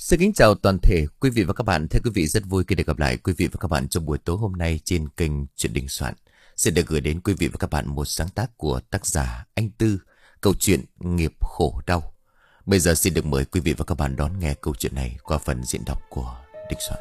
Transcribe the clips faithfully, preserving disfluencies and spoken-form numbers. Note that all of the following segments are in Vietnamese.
Xin kính chào toàn thể quý vị và các bạn. Thưa quý vị, rất vui khi được gặp lại quý vị và các bạn trong buổi tối hôm nay trên kênh Chuyện Đình Soạn. Xin được gửi đến quý vị và các bạn một sáng tác của tác giả Anh Tư, câu chuyện Nghiệp Khổ Đau. Bây giờ xin được mời quý vị và các bạn đón nghe câu chuyện này qua phần diễn đọc của Đình Soạn.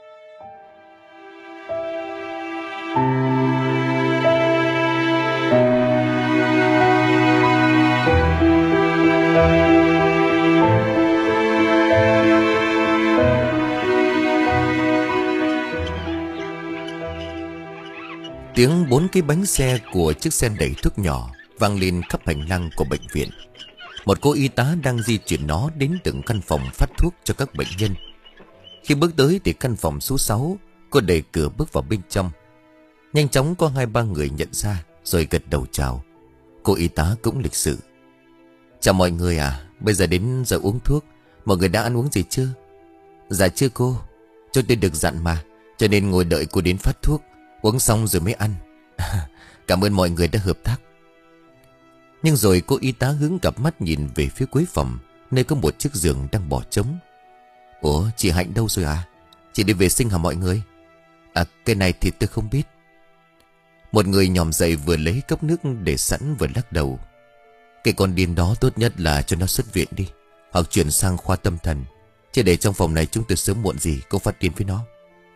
Tiếng bốn cái bánh xe của chiếc xe đẩy thuốc nhỏ vang lên khắp hành lang của bệnh viện. Một cô y tá đang di chuyển nó đến từng căn phòng phát thuốc cho các bệnh nhân. Khi bước tới thì căn phòng số sáu, cô đẩy cửa bước vào bên trong. Nhanh chóng có hai ba người nhận ra rồi gật đầu chào. Cô y tá cũng lịch sự. Chào mọi người à, bây giờ đến giờ uống thuốc. Mọi người đã ăn uống gì chưa? Dạ chưa cô, cho tôi được dặn mà, cho nên ngồi đợi cô đến phát thuốc. Uống xong rồi mới ăn. Cảm ơn mọi người đã hợp tác. Nhưng rồi cô y tá hướng cặp mắt nhìn về phía cuối phòng, nơi có một chiếc giường đang bỏ trống. Ủa, chị Hạnh đâu rồi à? Chị đi vệ sinh hả mọi người? À, cái này thì tôi không biết. Một người nhòm dậy vừa lấy cốc nước để sẵn vừa lắc đầu. Cái con điên đó tốt nhất là cho nó xuất viện đi, hoặc chuyển sang khoa tâm thần. Chứ để trong phòng này chúng tôi sớm muộn gì cũng phát điên với nó.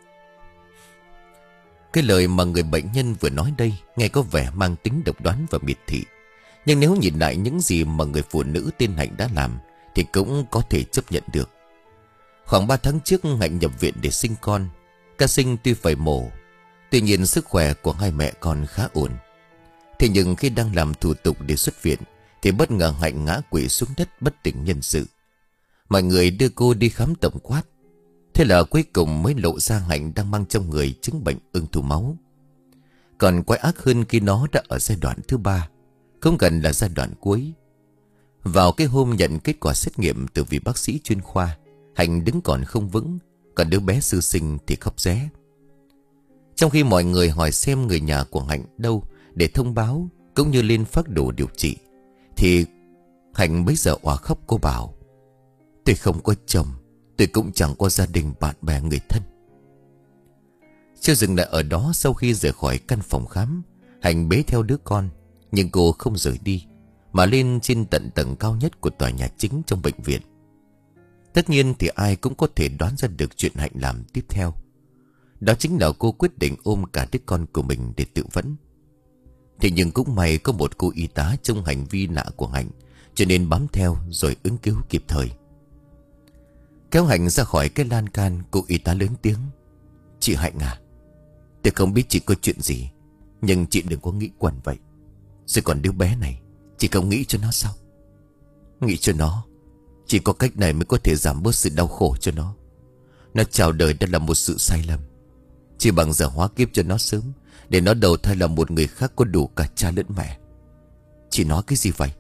Cái lời mà người bệnh nhân vừa nói đây nghe có vẻ mang tính độc đoán và miệt thị. Nhưng nếu nhìn lại những gì mà người phụ nữ tên Hạnh đã làm thì cũng có thể chấp nhận được. Khoảng ba tháng trước Hạnh nhập viện để sinh con. Ca sinh tuy phải mổ, tuy nhiên sức khỏe của hai mẹ con khá ổn. Thế nhưng khi đang làm thủ tục để xuất viện thì bất ngờ Hạnh ngã quỵ xuống đất bất tỉnh nhân sự. Mọi người đưa cô đi khám tổng quát. Thế là cuối cùng mới lộ ra Hạnh đang mang trong người chứng bệnh ung thư máu. Còn quái ác hơn khi nó đã ở giai đoạn thứ ba, không gần là giai đoạn cuối. Vào cái hôm nhận kết quả xét nghiệm từ vị bác sĩ chuyên khoa, Hạnh đứng còn không vững, còn đứa bé sơ sinh thì khóc ré. Trong khi mọi người hỏi xem người nhà của Hạnh đâu để thông báo cũng như lên phác đồ điều trị, thì Hạnh bấy giờ òa khóc. Cô bảo: tôi không có chồng, tôi cũng chẳng có gia đình bạn bè người thân. Chưa dừng lại ở đó, sau khi rời khỏi căn phòng khám, Hạnh bế theo đứa con. Nhưng cô không rời đi, mà lên trên tận tầng cao nhất của tòa nhà chính trong bệnh viện. Tất nhiên thì ai cũng có thể đoán ra được chuyện Hạnh làm tiếp theo. Đó chính là cô quyết định ôm cả đứa con của mình để tự vẫn. Thế nhưng cũng may có một cô y tá trong hành vi lạ của Hạnh, cho nên bám theo rồi ứng cứu kịp thời. Kéo Hạnh ra khỏi cái lan can, cô y tá lớn tiếng: chị Hạnh à, tôi không biết chị có chuyện gì, nhưng chị đừng có nghĩ quẩn vậy. Rồi còn đứa bé này, chị không nghĩ cho nó sao? Nghĩ cho nó, chỉ có cách này mới có thể giảm bớt sự đau khổ cho nó. Nó chào đời đã là một sự sai lầm. Chỉ bằng giờ hóa kiếp cho nó sớm, để nó đầu thai là một người khác có đủ cả cha lẫn mẹ. Chị nói cái gì vậy?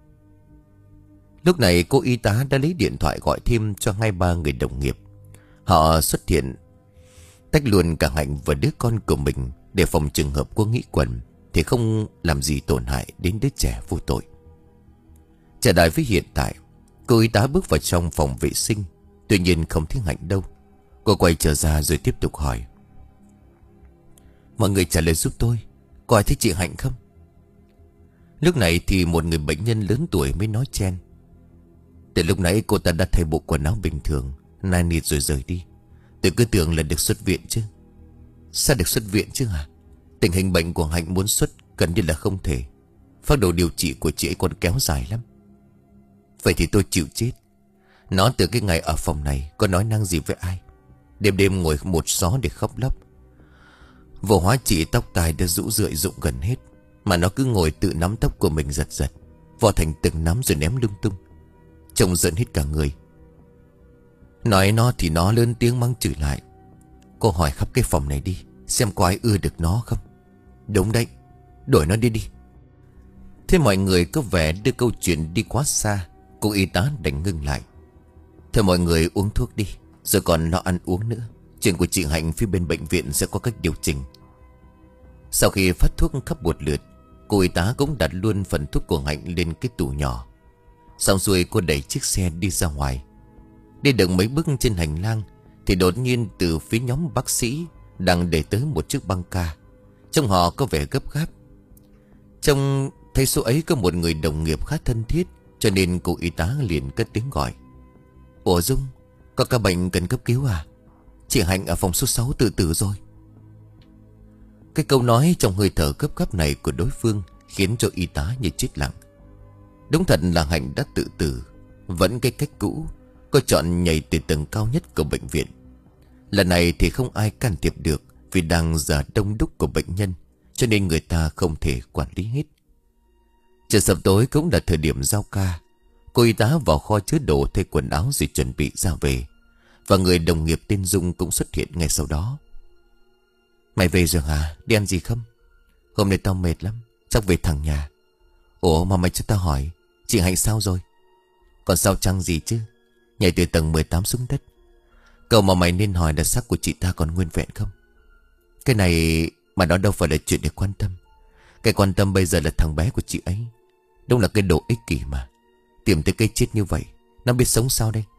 Lúc này cô y tá đã lấy điện thoại gọi thêm cho hai ba người đồng nghiệp. Họ xuất hiện, tách luôn cả Hạnh và đứa con của mình, để phòng trường hợp cô nghĩ quẩn thì không làm gì tổn hại đến đứa trẻ vô tội. Trở lại với hiện tại, cô y tá bước vào trong phòng vệ sinh. Tuy nhiên không thấy Hạnh đâu. Cô quay trở ra rồi tiếp tục hỏi: mọi người trả lời giúp tôi, có ai thấy chị Hạnh không? Lúc này thì một người bệnh nhân lớn tuổi mới nói chen: từ lúc nãy cô ta đã thay bộ quần áo bình thường, nai nịt rồi rời đi. Tôi cứ tưởng là được xuất viện chứ. Sao được xuất viện chứ hả? Tình hình bệnh của Hạnh muốn xuất gần như là không thể. Phác đồ điều trị của chị ấy còn kéo dài lắm. Vậy thì tôi chịu chết. Nó từ cái ngày ở phòng này có nói năng gì với ai? Đêm đêm ngồi một gió để khóc lóc. Vô hóa chị tóc tai đã rũ rượi rụng gần hết, mà nó cứ ngồi tự nắm tóc của mình giật giật, vò thành từng nắm rồi ném lung tung. Trông giận hết cả người. Nói nó thì nó lớn tiếng mắng chửi lại: cô hỏi khắp cái phòng này đi, xem có ai ưa được nó không. Đúng đấy, đổi nó đi đi. Thế mọi người có vẻ đưa câu chuyện đi quá xa. Cô y tá đành ngưng lại: thôi mọi người uống thuốc đi, rồi còn lo ăn uống nữa. Chuyện của chị Hạnh phía bên bệnh viện sẽ có cách điều chỉnh. Sau khi phát thuốc khắp một lượt, cô y tá cũng đặt luôn phần thuốc của Hạnh lên cái tủ nhỏ. Xong rồi cô đẩy chiếc xe đi ra ngoài. Đi được mấy bước trên hành lang thì đột nhiên từ phía nhóm bác sĩ đang để tới một chiếc băng ca. Trông họ có vẻ gấp gáp. Trông thấy số ấy có một người đồng nghiệp khá thân thiết, cho nên cô y tá liền cất tiếng gọi. Ủa Dung, có ca bệnh cần cấp cứu à? Chị Hạnh ở phòng số sáu tự tử rồi. Cái câu nói trong hơi thở gấp gáp này của đối phương khiến cho y tá như chết lặng. Đúng thật là Hạnh đã tự tử. Vẫn cái cách cũ, cô chọn nhảy từ tầng cao nhất của bệnh viện. Lần này thì không ai can thiệp được, vì đang giờ đông đúc của bệnh nhân, cho nên người ta không thể quản lý hết. Trời sập tối cũng là thời điểm giao ca. Cô y tá vào kho chứa đồ thay quần áo rồi chuẩn bị ra về. Và người đồng nghiệp tên Dung cũng xuất hiện ngay sau đó. Mày về rồi hả? Đi ăn gì không? Hôm nay tao mệt lắm, chắc về thẳng nhà. Ủa mà mày cho tao hỏi, chị Hạnh sao rồi? Còn sao chăng gì chứ, nhảy từ tầng mười tám xuống đất. Câu mà mày nên hỏi là xác của chị ta còn nguyên vẹn không? Cái này mà đó đâu phải là chuyện để quan tâm. Cái quan tâm bây giờ là thằng bé của chị ấy. Đúng là cái đồ ích kỷ mà. Tìm tới cây chết như vậy, nó biết sống sao đây?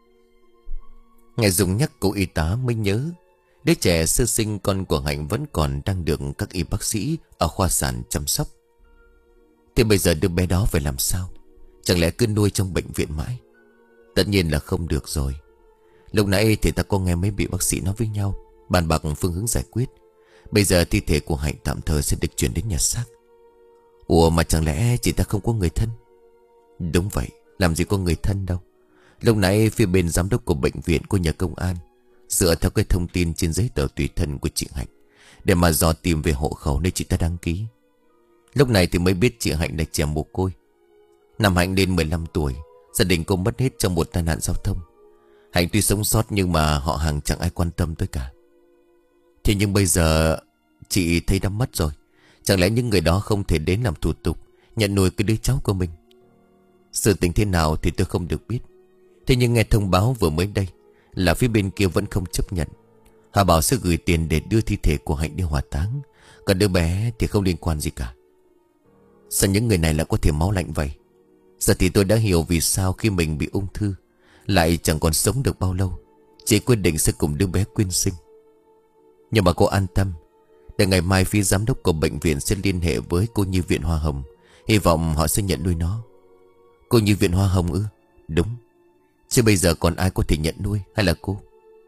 Nghe Dung nhắc cô y tá mới nhớ, đứa trẻ sơ sinh con của Hạnh vẫn còn đang được các y bác sĩ ở khoa sản chăm sóc. Thì bây giờ đứa bé đó phải làm sao? Chẳng lẽ cứ nuôi trong bệnh viện mãi? Tất nhiên là không được rồi. Lúc nãy thì ta có nghe mấy vị bác sĩ nói với nhau, bàn bạc phương hướng giải quyết. Bây giờ thi thể của Hạnh tạm thời sẽ được chuyển đến nhà xác. Ủa mà chẳng lẽ chị ta không có người thân? Đúng vậy, làm gì có người thân đâu. Lúc nãy phía bên giám đốc của bệnh viện của nhà công an dựa theo cái thông tin trên giấy tờ tùy thân của chị Hạnh để mà dò tìm về hộ khẩu nơi chị ta đăng ký. Lúc này thì mới biết chị Hạnh là trẻ mồ côi. Năm Hạnh lên mười lăm tuổi, gia đình cô mất hết trong một tai nạn giao thông. Hạnh tuy sống sót nhưng mà họ hàng chẳng ai quan tâm tới cả. Thế nhưng bây giờ chị thấy đã mất rồi, chẳng lẽ những người đó không thể đến làm thủ tục nhận nuôi cái đứa cháu của mình? Sự tình thế nào thì tôi không được biết. Thế nhưng nghe thông báo vừa mới đây là phía bên kia vẫn không chấp nhận. Họ bảo sẽ gửi tiền để đưa thi thể của Hạnh đi hỏa táng, còn đứa bé thì không liên quan gì cả. Sao những người này lại có thể máu lạnh vậy? Giờ thì tôi đã hiểu vì sao khi mình bị ung thư lại chẳng còn sống được bao lâu, chị quyết định sẽ cùng đứa bé quyên sinh. Nhưng mà cô an tâm, để ngày mai phía giám đốc của bệnh viện sẽ liên hệ với cô nhi viện Hoa Hồng, hy vọng họ sẽ nhận nuôi nó. Cô nhi viện Hoa Hồng ư? Đúng. Chứ bây giờ còn ai có thể nhận nuôi hay là cô?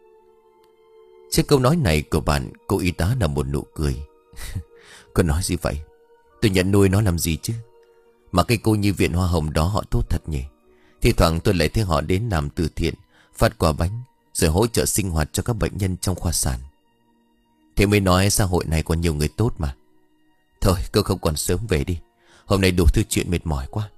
Trước câu nói này của bạn, cô y tá là một nụ cười. Cô nói gì vậy? Tôi nhận nuôi nó làm gì chứ? Mà cái cô nhi viện Hoa Hồng đó họ tốt thật nhỉ. Thì thoảng tôi lại thấy họ đến làm từ thiện, phát quà bánh, rồi hỗ trợ sinh hoạt cho các bệnh nhân trong khoa sản. Thế mới nói xã hội này còn nhiều người tốt mà. Thôi cô không còn sớm về đi, hôm nay đủ thứ chuyện mệt mỏi quá.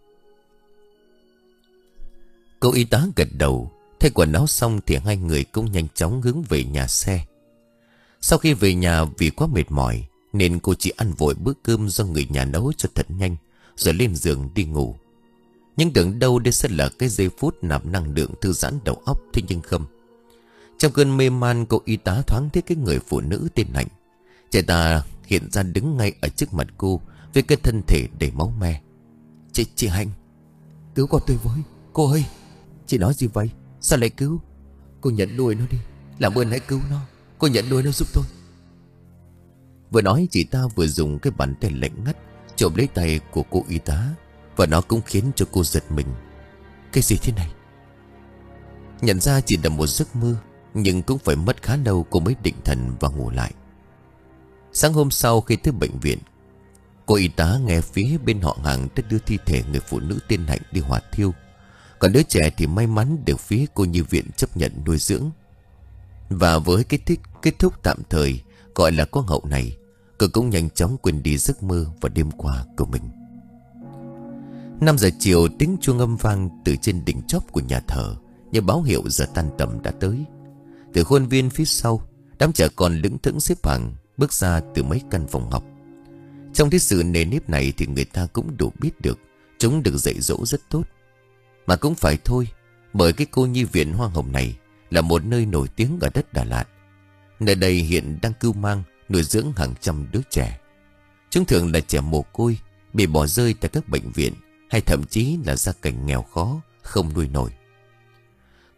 Cô y tá gật đầu. Thay quần áo xong thì hai người cũng nhanh chóng hướng về nhà xe. Sau khi về nhà vì quá mệt mỏi nên cô chỉ ăn vội bữa cơm do người nhà nấu cho thật nhanh, rồi lên giường đi ngủ. Nhưng tưởng đâu đây sẽ là cái giây phút nạp năng lượng thư giãn đầu óc. Thế nhưng không. Trong cơn mê man, cô y tá thoáng thấy cái người phụ nữ tên Hạnh. Chị ta hiện ra đứng ngay ở trước mặt cô với cái thân thể đầy máu me. Chị, chị Hạnh, cứu con tôi với. Cô ơi, chị nói gì vậy? Sao lại cứu? Cô nhận nuôi nó đi, làm ơn hãy cứu nó. Cô nhận nuôi nó giúp tôi. Vừa nói chị ta vừa dùng cái bàn tay lạnh ngắt chộp lấy tay của cô y tá, và nó cũng khiến cho cô giật mình. Cái gì thế này? Nhận ra chỉ là một giấc mơ, nhưng cũng phải mất khá lâu cô mới định thần và ngủ lại. Sáng hôm sau khi tới bệnh viện, cô y tá nghe phía bên họ hàng đã đưa thi thể người phụ nữ tên Hạnh đi hỏa thiêu. Còn đứa trẻ thì may mắn được phía cô nhi viện chấp nhận nuôi dưỡng. Và với cái thích kết thúc tạm thời gọi là có hậu này, cô cũng nhanh chóng quên đi giấc mơ và đêm qua của mình. Năm giờ chiều, tiếng chuông âm vang từ trên đỉnh chóp của nhà thờ như báo hiệu giờ tan tầm đã tới. Từ khuôn viên phía sau, đám trẻ con lững thững xếp hàng bước ra từ mấy căn phòng học. Trong cái sự nề nếp này thì người ta cũng đủ biết được chúng được dạy dỗ rất tốt. Mà cũng phải thôi, bởi cái cô nhi viện Hoa Hồng này là một nơi nổi tiếng ở đất Đà Lạt. Nơi đây hiện đang cưu mang nuôi dưỡng hàng trăm đứa trẻ. Chúng thường là trẻ mồ côi, bị bỏ rơi tại các bệnh viện, hay thậm chí là gia cảnh nghèo khó, không nuôi nổi.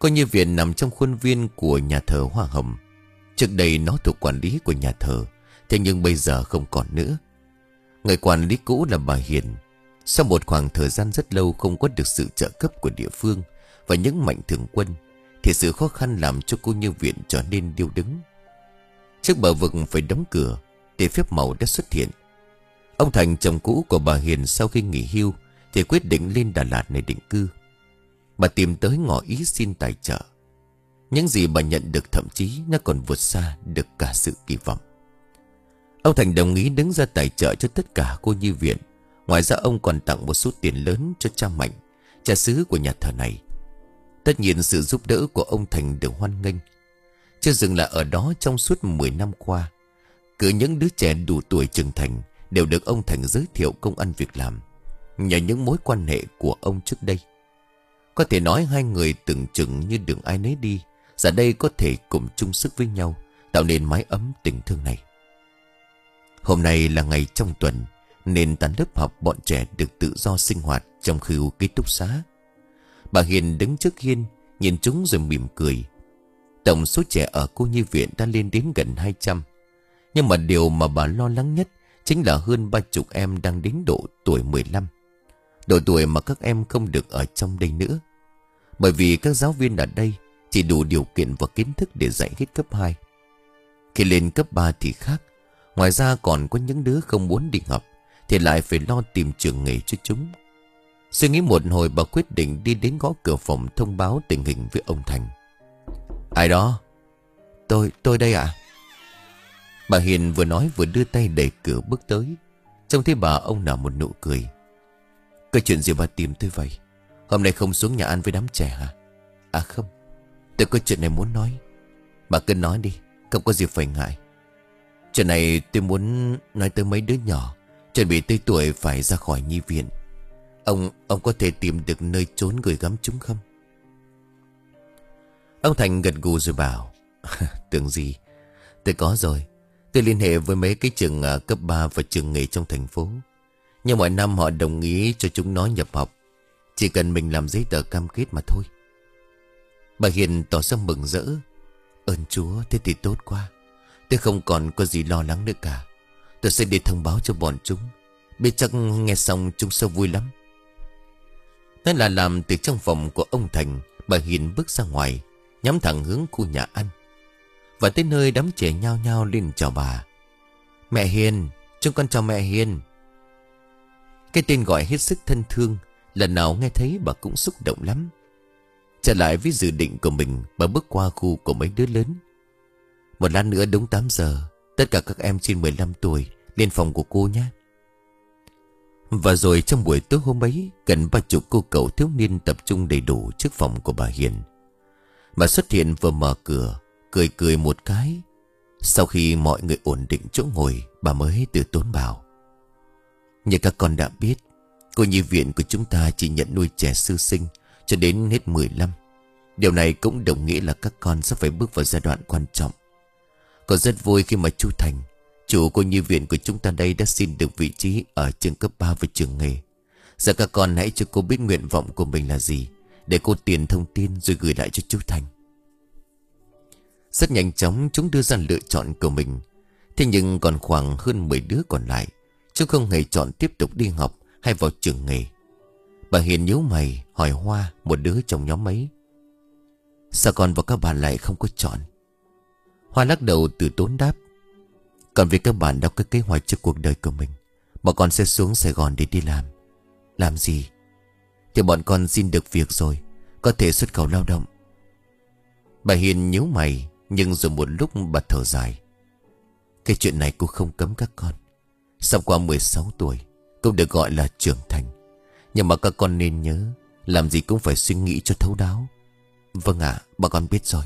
Cô nhi viện nằm trong khuôn viên của nhà thờ Hoa Hồng. Trước đây nó thuộc quản lý của nhà thờ, thế nhưng bây giờ không còn nữa. Người quản lý cũ là bà Hiền. Sau một khoảng thời gian rất lâu không có được sự trợ cấp của địa phương và những mạnh thường quân, thì sự khó khăn làm cho cô nhi viện trở nên điêu đứng. Trước bờ vực phải đóng cửa thì phép màu đã xuất hiện. Ông Thành, chồng cũ của bà Hiền, sau khi nghỉ hưu thì quyết định lên Đà Lạt này định cư. Bà tìm tới ngỏ ý xin tài trợ. Những gì bà nhận được thậm chí nó còn vượt xa được cả sự kỳ vọng. Ông Thành đồng ý đứng ra tài trợ cho tất cả cô nhi viện. Ngoài ra ông còn tặng một số tiền lớn cho cha Mạnh, cha xứ của nhà thờ này. Tất nhiên sự giúp đỡ của ông Thành được hoan nghênh. Chưa dừng lại ở đó, trong suốt mười năm qua, cứ những đứa trẻ đủ tuổi trưởng thành đều được ông Thành giới thiệu công ăn việc làm nhờ những mối quan hệ của ông trước đây. Có thể nói hai người tưởng chừng như đường ai nấy đi, giờ đây có thể cùng chung sức với nhau, tạo nên mái ấm tình thương này. Hôm nay là ngày trong tuần, nên tan lớp học bọn trẻ được tự do sinh hoạt trong khu ký túc xá. Bà Hiền đứng trước hiên, nhìn chúng rồi mỉm cười. Tổng số trẻ ở cô nhi viện đã lên đến gần hai trăm. Nhưng mà điều mà bà lo lắng nhất chính là hơn ba chục em đang đến độ tuổi mười lăm. Độ tuổi mà các em không được ở trong đây nữa. Bởi vì các giáo viên ở đây chỉ đủ điều kiện và kiến thức để dạy hết cấp hai. Khi lên cấp ba thì khác. Ngoài ra còn có những đứa không muốn đi học thì lại phải lo tìm trường nghề cho chúng. Suy nghĩ một hồi, bà quyết định đi đến gõ cửa phòng thông báo tình hình với ông Thành. Ai đó? Tôi, tôi đây ạ. Bà Hiền vừa nói vừa đưa tay đẩy cửa bước tới. Trông thấy bà, ông nở một nụ cười. Có chuyện gì bà tìm tôi vậy? Hôm nay không xuống nhà ăn với đám trẻ hả? À không, tôi có chuyện này muốn nói. Bà cứ nói đi, không có gì phải ngại. Chuyện này tôi muốn nói tới mấy đứa nhỏ chuẩn bị tới tuổi phải ra khỏi nhi viện. Ông, ông có thể tìm được nơi trốn gửi gắm chúng không? Ông Thành gật gù rồi bảo. Tưởng gì, tôi có rồi. Tôi liên hệ với mấy cái trường cấp ba và trường nghề trong thành phố. Nhưng mọi năm họ đồng ý cho chúng nó nhập học. Chỉ cần mình làm giấy tờ cam kết mà thôi. Bà Hiền tỏ ra mừng rỡ. Ơn Chúa, thế thì tốt quá. Tôi không còn có gì lo lắng nữa cả. Tôi sẽ đi thông báo cho bọn chúng. Biết chắc nghe xong chúng sẽ vui lắm. Thế là làm từ trong phòng của ông Thành, bà Hiền bước ra ngoài, nhắm thẳng hướng khu nhà ăn. Và tới nơi, đám trẻ nhao nhao lên chào bà. Mẹ Hiền, chúng con chào mẹ Hiền. Cái tên gọi hết sức thân thương, lần nào nghe thấy bà cũng xúc động lắm. Trở lại với dự định của mình, bà bước qua khu của mấy đứa lớn. Một lát nữa đúng tám giờ, tất cả các em trên mười lăm tuổi lên phòng của cô nhé. Và rồi trong buổi tối hôm ấy, gần ba chục cô cậu thiếu niên tập trung đầy đủ trước phòng của bà Hiền. Bà xuất hiện vừa mở cửa, cười cười một cái. Sau khi mọi người ổn định chỗ ngồi, bà mới từ tốn bảo. Như các con đã biết, cô nhi viện của chúng ta chỉ nhận nuôi trẻ sơ sinh cho đến hết mười lăm. Điều này cũng đồng nghĩa là các con sẽ phải bước vào giai đoạn quan trọng. Con rất vui khi mà chú Thành, chủ cô nhi viện của chúng ta đây, đã xin được vị trí ở trường cấp ba và trường nghề. Giờ các con hãy cho cô biết nguyện vọng của mình là gì, để cô điền thông tin rồi gửi lại cho chú Thành. Rất nhanh chóng chúng đưa ra lựa chọn của mình. Thế nhưng còn khoảng hơn mười đứa còn lại, chúng không hề chọn tiếp tục đi học hay vào trường nghề. Bà Hiền nhíu mày hỏi Hoa, một đứa trong nhóm ấy. Sao con và các bạn lại không có chọn? Hoa lắc đầu từ tốn đáp. Còn vì các bạn đã có kế hoạch cho cuộc đời của mình, bọn con sẽ xuống Sài Gòn để đi làm. Làm gì? Thì bọn con xin được việc rồi, có thể xuất khẩu lao động. Bà Hiền nhíu mày, nhưng rồi một lúc bà thở dài. Cái chuyện này cô không cấm các con. Sau qua mười sáu tuổi, cũng được gọi là trưởng thành. Nhưng mà các con nên nhớ, làm gì cũng phải suy nghĩ cho thấu đáo. Vâng ạ, bà con biết rồi.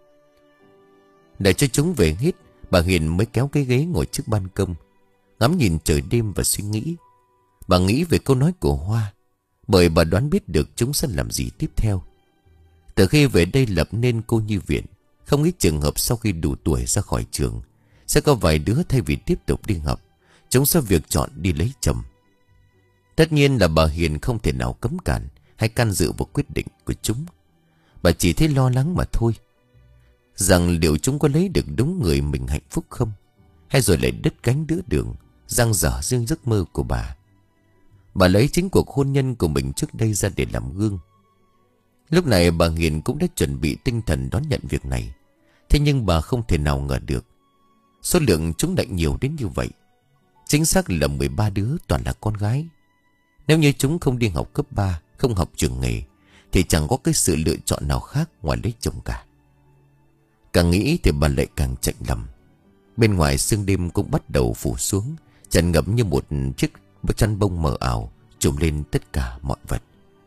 Để cho chúng về hết, bà Hiền mới kéo cái ghế ngồi trước ban công, ngắm nhìn trời đêm và suy nghĩ. Bà nghĩ về câu nói của Hoa, bởi bà đoán biết được chúng sẽ làm gì tiếp theo. Từ khi về đây lập nên cô nhi viện, không ít trường hợp sau khi đủ tuổi ra khỏi trường, sẽ có vài đứa thay vì tiếp tục đi học, chúng sẽ việc chọn đi lấy chồng. Tất nhiên là bà Hiền không thể nào cấm cản hay can dự vào quyết định của chúng. Bà chỉ thấy lo lắng mà thôi. Rằng liệu chúng có lấy được đúng người mình hạnh phúc không, hay rồi lại đứt cánh đứa đường, giăng dở riêng giấc mơ của bà. Bà lấy chính cuộc hôn nhân của mình trước đây ra để làm gương. Lúc này bà Hiền cũng đã chuẩn bị tinh thần đón nhận việc này. Thế nhưng bà không thể nào ngờ được số lượng chúng lại nhiều đến như vậy. Chính xác là mười ba đứa, toàn là con gái. Nếu như chúng không đi học cấp ba, không học trường nghề, thì chẳng có cái sự lựa chọn nào khác ngoài lấy chồng cả. Càng nghĩ thì bà lại càng chạnh lòng. Bên ngoài sương đêm cũng bắt đầu phủ xuống, tràn ngập như một chiếc chăn bông mờ ảo trùm lên tất cả mọi vật.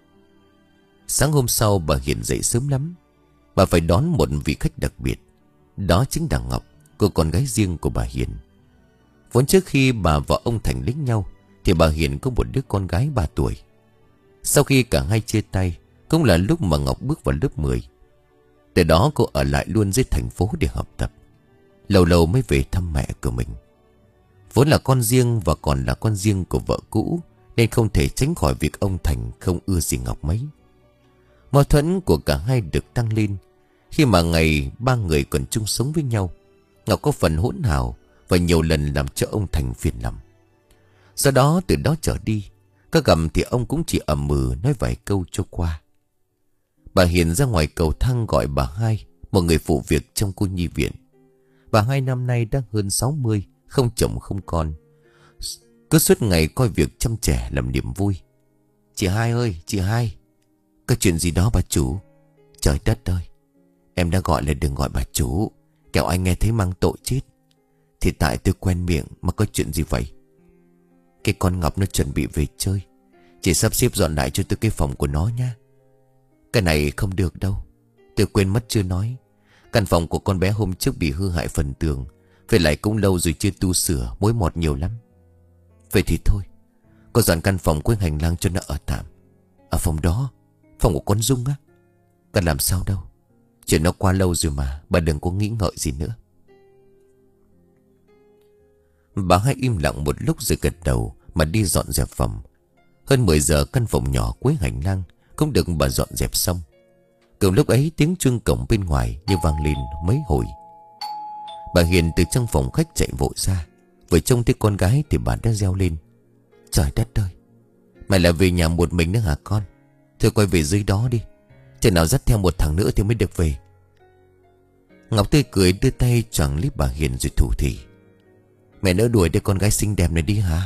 Sáng hôm sau bà Hiền dậy sớm lắm. Bà phải đón một vị khách đặc biệt. Đó chính là Ngọc, cô con gái riêng của bà Hiền. Vốn trước khi bà và ông Thành lấy nhau thì bà Hiền có một đứa con gái ba tuổi. Sau khi cả hai chia tay cũng là lúc mà Ngọc bước vào lớp mười. Từ đó cô ở lại luôn dưới thành phố để học tập. Lâu lâu mới về thăm mẹ của mình. Vốn là con riêng và còn là con riêng của vợ cũ, nên không thể tránh khỏi việc ông Thành không ưa gì Ngọc mấy. Mâu thuẫn của cả hai được tăng lên khi mà ngày ba người còn chung sống với nhau. Ngọc có phần hỗn hào và nhiều lần làm cho ông Thành phiền lòng. Do đó từ đó trở đi, có gặp thì ông cũng chỉ ậm ừ nói vài câu cho qua. Bà Hiền ra ngoài cầu thang gọi bà Hai, một người phụ việc trong cô nhi viện. Bà Hai năm nay đã hơn sáu mươi, không chồng không con, cứ suốt ngày coi việc chăm trẻ làm niềm vui. Chị Hai ơi, chị Hai, có chuyện gì đó bà chủ? Trời đất ơi, em đã gọi là đừng gọi bà chủ, kẻo anh nghe thấy mang tội chết. Thì tại tôi quen miệng mà có chuyện gì vậy? Cái con Ngọc nó chuẩn bị về chơi, chị sắp xếp dọn lại cho tôi cái phòng của nó nha. Cái này không được đâu, tôi quên mất chưa nói. Căn phòng của con bé hôm trước bị hư hại phần tường, phải lại cũng lâu rồi chưa tu sửa, mối mọt nhiều lắm. Vậy thì thôi, cô dọn căn phòng cuối hành lang cho nó ở tạm. Ở phòng đó, phòng của con Dung á. Cần làm sao đâu, chuyện nó qua lâu rồi mà, bà đừng có nghĩ ngợi gì nữa. Bà Hai im lặng một lúc rồi gật đầu mà đi dọn dẹp phòng. Hơn mười giờ căn phòng nhỏ cuối hành lang cũng được bà dọn dẹp xong. Cùng lúc ấy tiếng chuông cổng bên ngoài như vang lên mấy hồi. Bà Hiền từ trong phòng khách chạy vội ra. Vừa trông thấy con gái thì bà đã reo lên: Trời đất ơi, mày lại về nhà một mình nữa hả con? Thôi quay về dưới đó đi, chừng nào dắt theo một thằng nữa thì mới được về. Ngọc tươi cười đưa tay choàng lấy bà Hiền rồi thủ thỉ: Mẹ nỡ đuổi đứa con gái xinh đẹp này đi hả?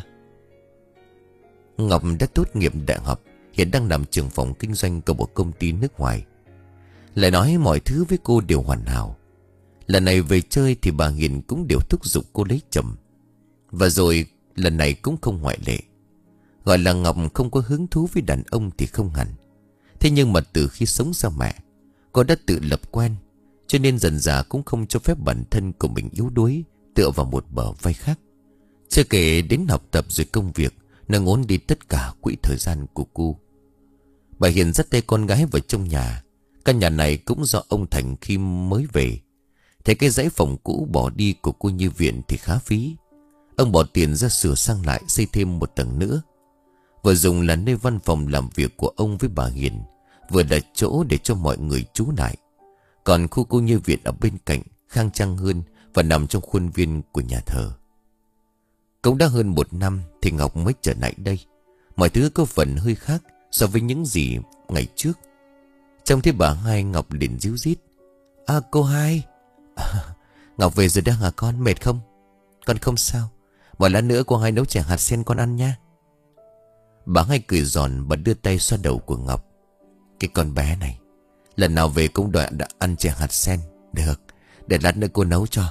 Ngọc đã tốt nghiệp đại học, hiện đang làm trưởng phòng kinh doanh của một công ty nước ngoài. Lại nói mọi thứ với cô đều hoàn hảo. Lần này về chơi thì bà Hiền cũng đều thúc giục cô lấy chồng. Và rồi lần này cũng không ngoại lệ. Gọi là Ngọc không có hứng thú với đàn ông thì không hẳn. Thế nhưng mà từ khi sống xa mẹ, cô đã tự lập quen, cho nên dần dà cũng không cho phép bản thân của mình yếu đuối tựa vào một bờ vai khác. Chưa kể đến học tập rồi công việc, nó ngốn đi tất cả quỹ thời gian của cô. Bà Hiền dắt tay con gái vào trong nhà. Căn nhà này cũng do ông Thành khi mới về. Thấy cái dãy phòng cũ bỏ đi của cô nhi viện thì khá phí. Ông bỏ tiền ra sửa sang lại, xây thêm một tầng nữa. Vừa dùng là nơi văn phòng làm việc của ông với bà Hiền, vừa là chỗ để cho mọi người trú lại. Còn khu cô nhi viện ở bên cạnh khang trang hơn và nằm trong khuôn viên của nhà thờ. Cũng đã hơn một năm thì Ngọc mới trở lại đây. Mọi thứ có phần hơi khác so với những gì ngày trước. Trông thấy bà Hai, Ngọc liền díu dít: À cô Hai, à, Ngọc về rồi đang hả con, mệt không? Con không sao, một lát nữa cô Hai nấu chè hạt sen con ăn nha. Bà Hai cười giòn, bà đưa tay xoa đầu của Ngọc: Cái con bé này, lần nào về cũng đòi đã ăn chè hạt sen. Được, để lát nữa cô nấu cho.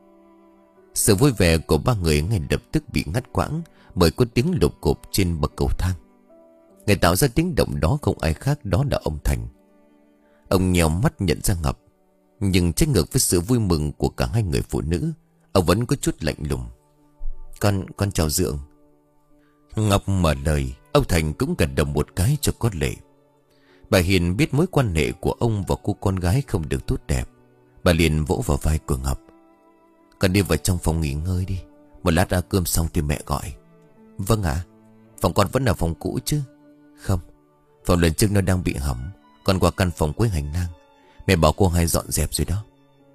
Sự vui vẻ của ba người ngay lập tức bị ngắt quãng bởi có tiếng lục cộp trên bậc cầu thang. Người tạo ra tiếng động đó không ai khác, đó là ông Thành. Ông nhèo mắt nhận ra Ngọc, nhưng trái ngược với sự vui mừng của cả hai người phụ nữ, ông vẫn có chút lạnh lùng: Con, con chào Dượng. Ngọc mở lời, ông Thành cũng gật đầu một cái cho có lệ. Bà Hiền biết mối quan hệ của ông và cô con gái không được tốt đẹp. Bà liền vỗ vào vai của Ngọc: Con đi vào trong phòng nghỉ ngơi đi, một lát ăn cơm xong thì mẹ gọi. Vâng ạ. À, phòng con vẫn là phòng cũ chứ? Không, phòng lần trước nó đang bị hỏng, con qua căn phòng cuối hành lang, Mẹ bảo cô hai dọn dẹp rồi đó.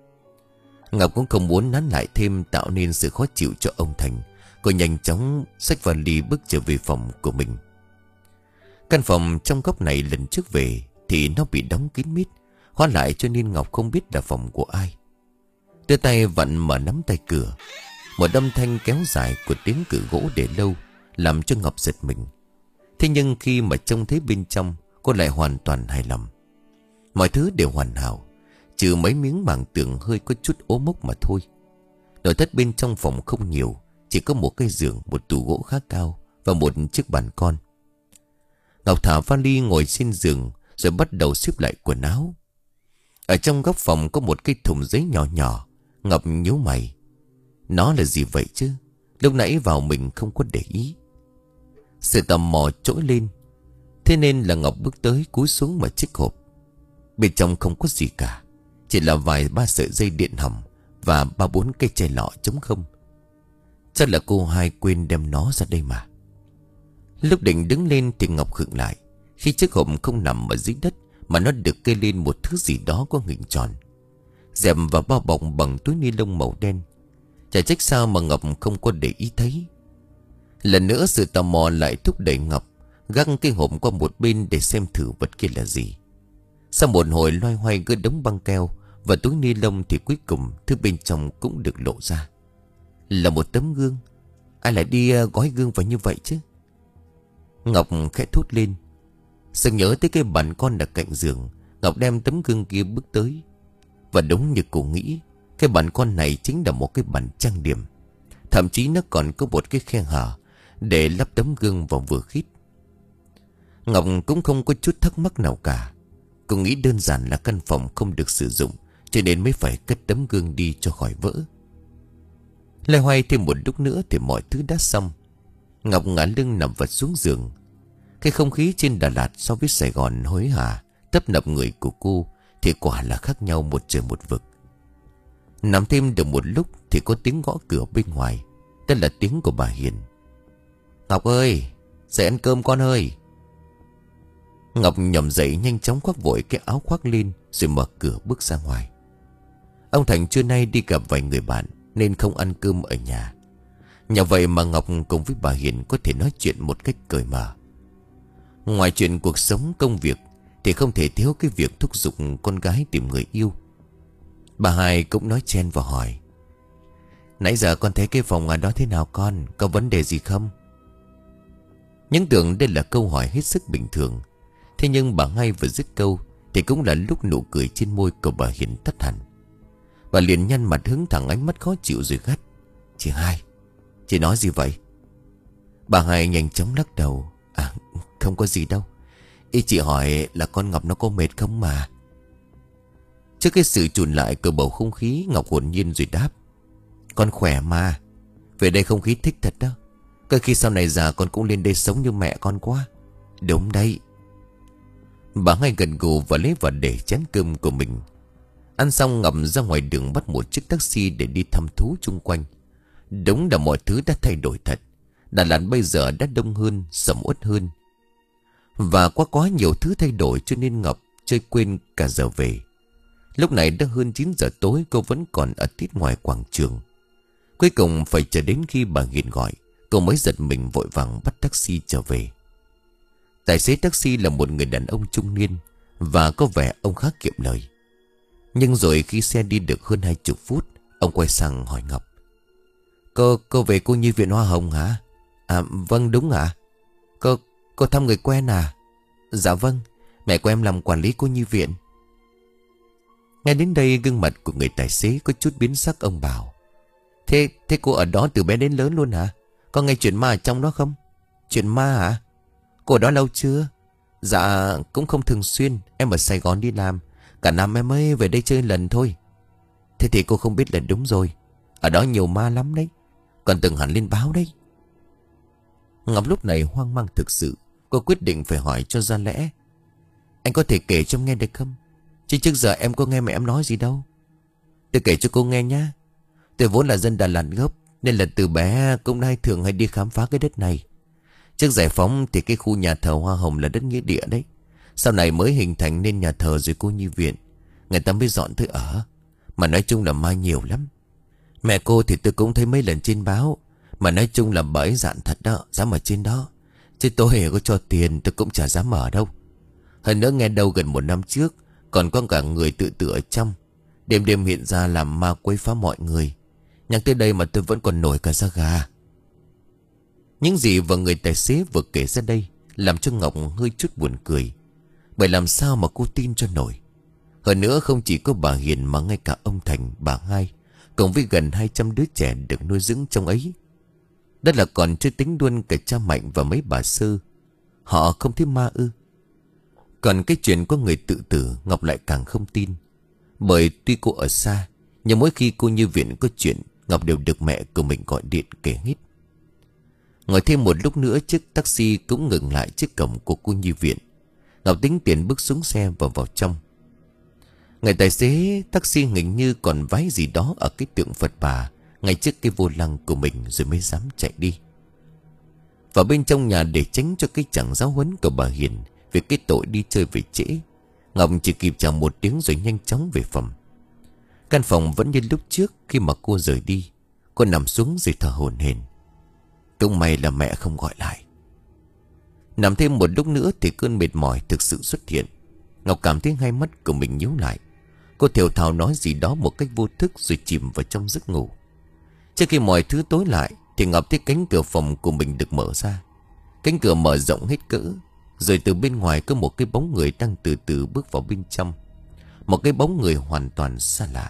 Ngọc cũng không muốn nán lại thêm, tạo nên sự khó chịu cho ông Thành. Cô nhanh chóng xách vali bước trở về phòng của mình. Căn phòng trong góc này lần trước về thì nó bị đóng kín mít, khóa lại, cho nên Ngọc không biết là phòng của ai. Đưa tay vặn mở nắm tay cửa. Một âm thanh kéo dài của tiếng cửa gỗ để lâu làm cho Ngọc giật mình. Thế nhưng khi mà trông thấy bên trong, cô lại hoàn toàn hài lòng. Mọi thứ đều hoàn hảo, trừ mấy miếng mảng tường hơi có chút ố mốc mà thôi. Nội thất bên trong phòng không nhiều, chỉ có một cái giường, một tủ gỗ khá cao và một chiếc bàn con. Ngọc thả vali ngồi trên giường rồi bắt đầu xếp lại quần áo. Ở trong góc phòng có một cái thùng giấy nhỏ nhỏ. Ngọc nhíu mày. Nó là gì vậy chứ? Lúc nãy vào mình không có để ý. Sự tò mò trỗi lên, thế nên là Ngọc bước tới cúi xuống mà chiếc hộp. Bên trong không có gì cả, chỉ là vài ba sợi dây điện hỏng và ba bốn cây chai lọ trống không. Chắc là cô hai quên đem nó ra đây mà. Lúc định đứng lên thì Ngọc khựng lại, khi chiếc hộp không nằm ở dưới đất mà nó được kê lên một thứ gì đó có hình tròn, dẹp và bao bọc bằng túi ni lông màu đen. Chả trách sao mà Ngọc không có để ý thấy. Lần nữa sự tò mò lại thúc đẩy Ngọc gác cái hộp qua một bên để xem thử vật kia là gì. Sau một hồi loay hoay gỡ đống băng keo và túi ni lông thì cuối cùng thứ bên trong cũng được lộ ra. Là một tấm gương. Ai lại đi gói gương vào như vậy chứ? Ngọc khẽ thốt lên. Sực nhớ tới cái bàn con đặt cạnh giường, Ngọc đem tấm gương kia bước tới. Và đúng như cô nghĩ, cái bàn con này chính là một cái bàn trang điểm. Thậm chí nó còn có một cái khe hở để lắp tấm gương vào vừa khít. Ngọc cũng không có chút thắc mắc nào cả. Cô nghĩ đơn giản là căn phòng không được sử dụng, cho nên mới phải cất tấm gương đi cho khỏi vỡ. Loay hoay thêm một lúc nữa thì mọi thứ đã xong. Ngọc ngả lưng nằm vật xuống giường. Cái không khí trên Đà Lạt so với Sài Gòn hối hả tấp nập người của cô thì quả là khác nhau một trời một vực. Nằm thêm được một lúc thì có tiếng gõ cửa bên ngoài. Đó là tiếng của bà Hiền. Ngọc ơi, dậy ăn cơm con ơi. Ngọc nhòm dậy nhanh chóng khoác vội cái áo khoác lên rồi mở cửa bước ra ngoài. Ông Thành trưa nay đi gặp vài người bạn nên không ăn cơm ở nhà. Nhờ vậy mà Ngọc cùng với bà Hiền có thể nói chuyện một cách cởi mở. Ngoài chuyện cuộc sống công việc thì không thể thiếu cái việc thúc giục con gái tìm người yêu. Bà Hai cũng nói chen vào hỏi. Nãy giờ con thấy cái phòng ở đó thế nào con? Có vấn đề gì không? Những tưởng đây là câu hỏi hết sức bình thường. Thế nhưng bà Hai vừa dứt câu thì cũng là lúc nụ cười trên môi của bà Hiền tắt hẳn. Bà liền nhăn mặt hướng thẳng ánh mắt khó chịu rồi gắt. Chị Hai, chị nói gì vậy? Bà Hai nhanh chóng lắc đầu. À, không có gì đâu. Ý chị hỏi là con Ngọc nó có mệt không mà. Trước cái sự chùn lại của bầu không khí, Ngọc hồn nhiên rồi đáp. Con khỏe mà. Về đây không khí thích thật đó. Cơ khi sau này già con cũng lên đây sống như mẹ con quá. Đúng đấy. Bà Hai gần gù và lấy vào để chén cơm của mình. Ăn xong Ngọc ra ngoài đường bắt một chiếc taxi để đi thăm thú chung quanh. Đúng là mọi thứ đã thay đổi thật. Đà Lạt bây giờ đã đông hơn, sầm uất hơn. Và quá quá nhiều thứ thay đổi cho nên Ngọc chơi quên cả giờ về. Lúc này đã hơn chín giờ tối, cô vẫn còn ở tít ngoài quảng trường. Cuối cùng phải chờ đến khi bà Hiền gọi, cô mới giật mình vội vàng bắt taxi trở về. Tài xế taxi là một người đàn ông trung niên và có vẻ ông khá kiệm lời. Nhưng rồi khi xe đi được hơn hai chục phút, ông quay sang hỏi Ngọc. Cô, cô về cô nhi viện Hoa Hồng hả? À vâng đúng ạ. Cô, cô thăm người quen à? Dạ vâng, mẹ của em làm quản lý cô nhi viện. Nghe đến đây gương mặt của người tài xế có chút biến sắc. Ông bảo. Thế, thế cô ở đó từ bé đến lớn luôn hả? Có nghe chuyện ma ở trong đó không? Chuyện ma hả? Cô ở đó lâu chưa? Dạ cũng không thường xuyên. Em ở Sài Gòn đi làm. Cả năm em mới về đây chơi lần thôi. Thế thì cô không biết là đúng rồi. Ở đó nhiều ma lắm đấy. Còn từng hẳn lên báo đấy. Ngọc lúc này hoang mang thực sự. Cô quyết định phải hỏi cho ra lẽ. Anh có thể kể cho em nghe được không? Chứ trước giờ em có nghe mẹ em nói gì đâu. Tôi kể cho cô nghe nhá. Tôi vốn là dân Đà Lạt gốc, nên là từ bé cũng hay thường hay đi khám phá cái đất này. Trước giải phóng thì cái khu nhà thờ Hoa Hồng là đất nghĩa địa đấy. Sau này mới hình thành nên nhà thờ rồi cô nhi viện. người ta mới dọn tới ở. Mà nói chung là ma nhiều lắm. Mẹ cô thì tôi cũng thấy mấy lần trên báo. Mà nói chung là bà ấy dạn thật đó, dám ở trên đó. Chứ tôi hề có cho tiền tôi cũng chả dám ở đâu. Hơn nữa nghe đâu gần một năm trước còn có cả người tự tử ở trong. Đêm đêm hiện ra làm ma quấy phá mọi người. Nhắc tới đây mà tôi vẫn còn nổi cả da gà. Những gì vừa người tài xế vừa kể ra đây làm cho Ngọc hơi chút buồn cười. Bởi làm sao mà cô tin cho nổi. Hơn nữa không chỉ có bà Hiền mà ngay cả ông Thành, bà Hai, cộng với gần hai trăm đứa trẻ được nuôi dưỡng trong ấy. Đó là còn chưa tính luôn cả cha Mạnh và mấy bà Sư. Họ không thấy ma ư? Còn cái chuyện có người tự tử Ngọc lại càng không tin. Bởi tuy cô ở xa, nhưng mỗi khi cô Như Viện có chuyện Ngọc đều được mẹ của mình gọi điện kể hết. Ngồi thêm một lúc nữa chiếc taxi cũng ngừng lại trước cổng của cô Như Viện. Ngọc tính tiền bước xuống xe và vào trong. Người tài xế taxi hình như còn vái gì đó ở cái tượng Phật bà ngay trước cái vô lăng của mình rồi mới dám chạy đi. Vào bên trong nhà để tránh cho cái chẳng giáo huấn của bà Hiền về cái tội đi chơi về trễ, Ngọc chỉ kịp chào một tiếng rồi nhanh chóng về phòng. Căn phòng vẫn như lúc trước khi mà cô rời đi. Cô nằm xuống rồi thở hổn hển. Cũng may là mẹ không gọi lại. Nằm thêm một lúc nữa thì cơn mệt mỏi thực sự xuất hiện. Ngọc cảm thấy hai mắt của mình nhíu lại. Cô thều thào nói gì đó một cách vô thức rồi chìm vào trong giấc ngủ. Trước khi mọi thứ tối lại thì Ngọc thấy cánh cửa phòng của mình được mở ra. Cánh cửa mở rộng hết cỡ. Rồi từ bên ngoài có một cái bóng người đang từ từ bước vào bên trong. Một cái bóng người hoàn toàn xa lạ.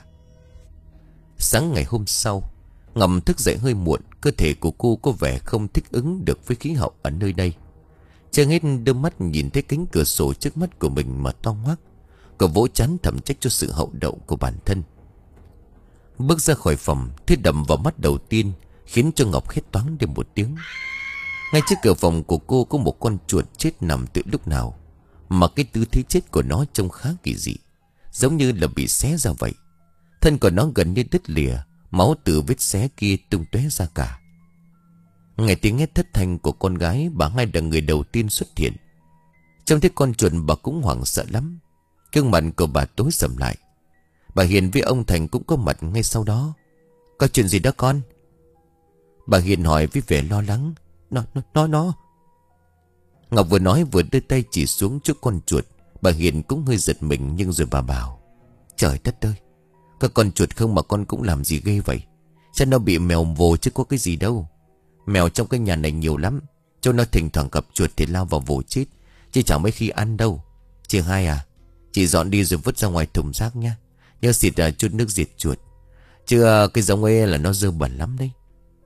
Sáng ngày hôm sau, Ngọc thức dậy hơi muộn. Cơ thể của cô có vẻ không thích ứng được với khí hậu ở nơi đây. Chưa hết đôi mắt nhìn thấy cánh cửa sổ trước mắt của mình mà to ngoác. Cô vỗ trán thầm trách cho sự hậu đậu của bản thân. Bước ra khỏi phòng, thứ đập vào mắt đầu tiên khiến cho Ngọc hét toáng lên một tiếng. Ngay trước cửa phòng của cô có một con chuột chết nằm từ lúc nào. Mà cái tư thế chết của nó trông khá kỳ dị, giống như là bị xé ra vậy. Thân của nó gần như đứt lìa, máu từ vết xé kia tung tóe ra cả. Nghe tiếng hét thất thanh của con gái, bà Hai là người đầu tiên xuất hiện. Trông thấy con chuột bà cũng hoảng sợ lắm. Gương mặt của bà tối sầm lại. Bà Hiền với ông Thành cũng có mặt ngay sau đó. Có chuyện gì đó con? Bà Hiền hỏi với vẻ lo lắng. Nó, nó, nó, nó. Ngọc vừa nói vừa đưa tay chỉ xuống trước con chuột. Bà Hiền cũng hơi giật mình nhưng rồi bà bảo. Trời đất ơi, có con chuột không mà con cũng làm gì ghê vậy? Chắc nó bị mèo vồ chứ có cái gì đâu. Mèo trong cái nhà này nhiều lắm. Cho nó thỉnh thoảng gặp chuột thì lao vào vồ chết, chứ chẳng mấy khi ăn đâu. Chị Hai à, chị dọn đi rồi vứt ra ngoài thùng rác nhá. Nhớ xịt uh, chút nước diệt chuột. Chứ uh, cái giống ấy là nó dơ bẩn lắm đấy.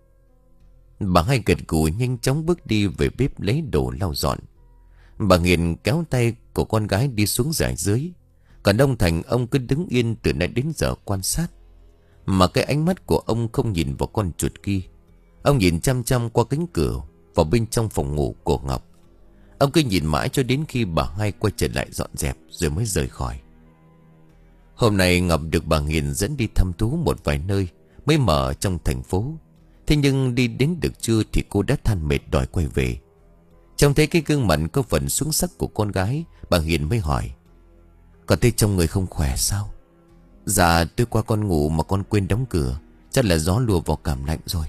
Bà Hai gật gù nhanh chóng bước đi về bếp lấy đồ lau dọn. Bà Hiền kéo tay của con gái đi xuống giải dưới. Còn ông Thành, ông cứ đứng yên từ nãy đến giờ quan sát. Mà cái ánh mắt của ông không nhìn vào con chuột kia. Ông nhìn chăm chăm qua cánh cửa vào bên trong phòng ngủ của Ngọc. Ông cứ nhìn mãi cho đến khi bà Hai quay trở lại dọn dẹp rồi mới rời khỏi. Hôm nay Ngọc được bà Hiền dẫn đi thăm thú một vài nơi mới mở trong thành phố. Thế nhưng đi đến được trưa thì cô đã than mệt đòi quay về. Trông thấy cái gương mặt có phần xuống sắc của con gái, bà Hiền mới hỏi. Con thấy trong người không khỏe sao? Dạ tôi qua con ngủ mà con quên đóng cửa. Chắc là gió lùa vào cảm lạnh rồi.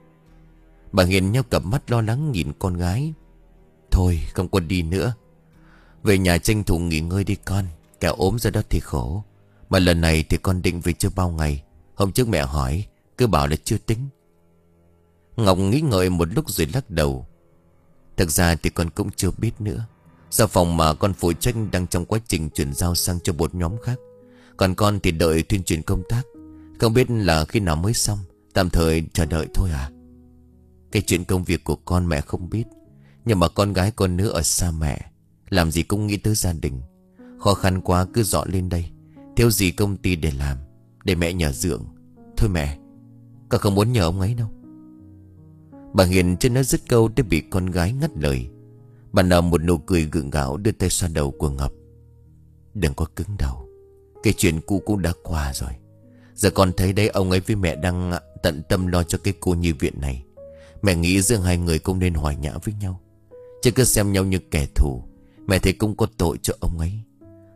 Bà Hiền nheo cặp mắt lo lắng nhìn con gái. Thôi không con đi nữa. Về nhà tranh thủ nghỉ ngơi đi con. Kẻo ốm ra đó thì khổ. Mà lần này thì con định về chưa bao ngày. Hôm trước mẹ hỏi cứ bảo là chưa tính. Ngọc nghĩ ngợi một lúc rồi lắc đầu. Thực ra thì con cũng chưa biết nữa. Do phòng mà con phụ trách đang trong quá trình chuyển giao sang cho một nhóm khác. Còn con thì đợi tuyên truyền công tác. Không biết là khi nào mới xong. Tạm thời chờ đợi thôi à. Cái chuyện công việc của con mẹ không biết. Nhưng mà con gái con nữa ở xa mẹ, làm gì cũng nghĩ tới gia đình. Khó khăn quá cứ dọn lên đây. Thiếu gì công ty để làm, để mẹ nhờ dượng. Thôi mẹ, con không muốn nhờ ông ấy đâu. Bà Hiền chưa nói dứt câu đã bị con gái ngắt lời. Bà nở một nụ cười gượng gạo đưa tay xoa đầu của Ngọc. Đừng có cứng đầu. Cái chuyện cũ cũng đã qua rồi. Giờ con thấy đấy, ông ấy với mẹ đang tận tâm lo cho cái cô Như Viện này. Mẹ nghĩ giữa hai người cũng nên hòa nhã với nhau, chứ cứ xem nhau như kẻ thù. Mẹ thấy cũng có tội cho ông ấy.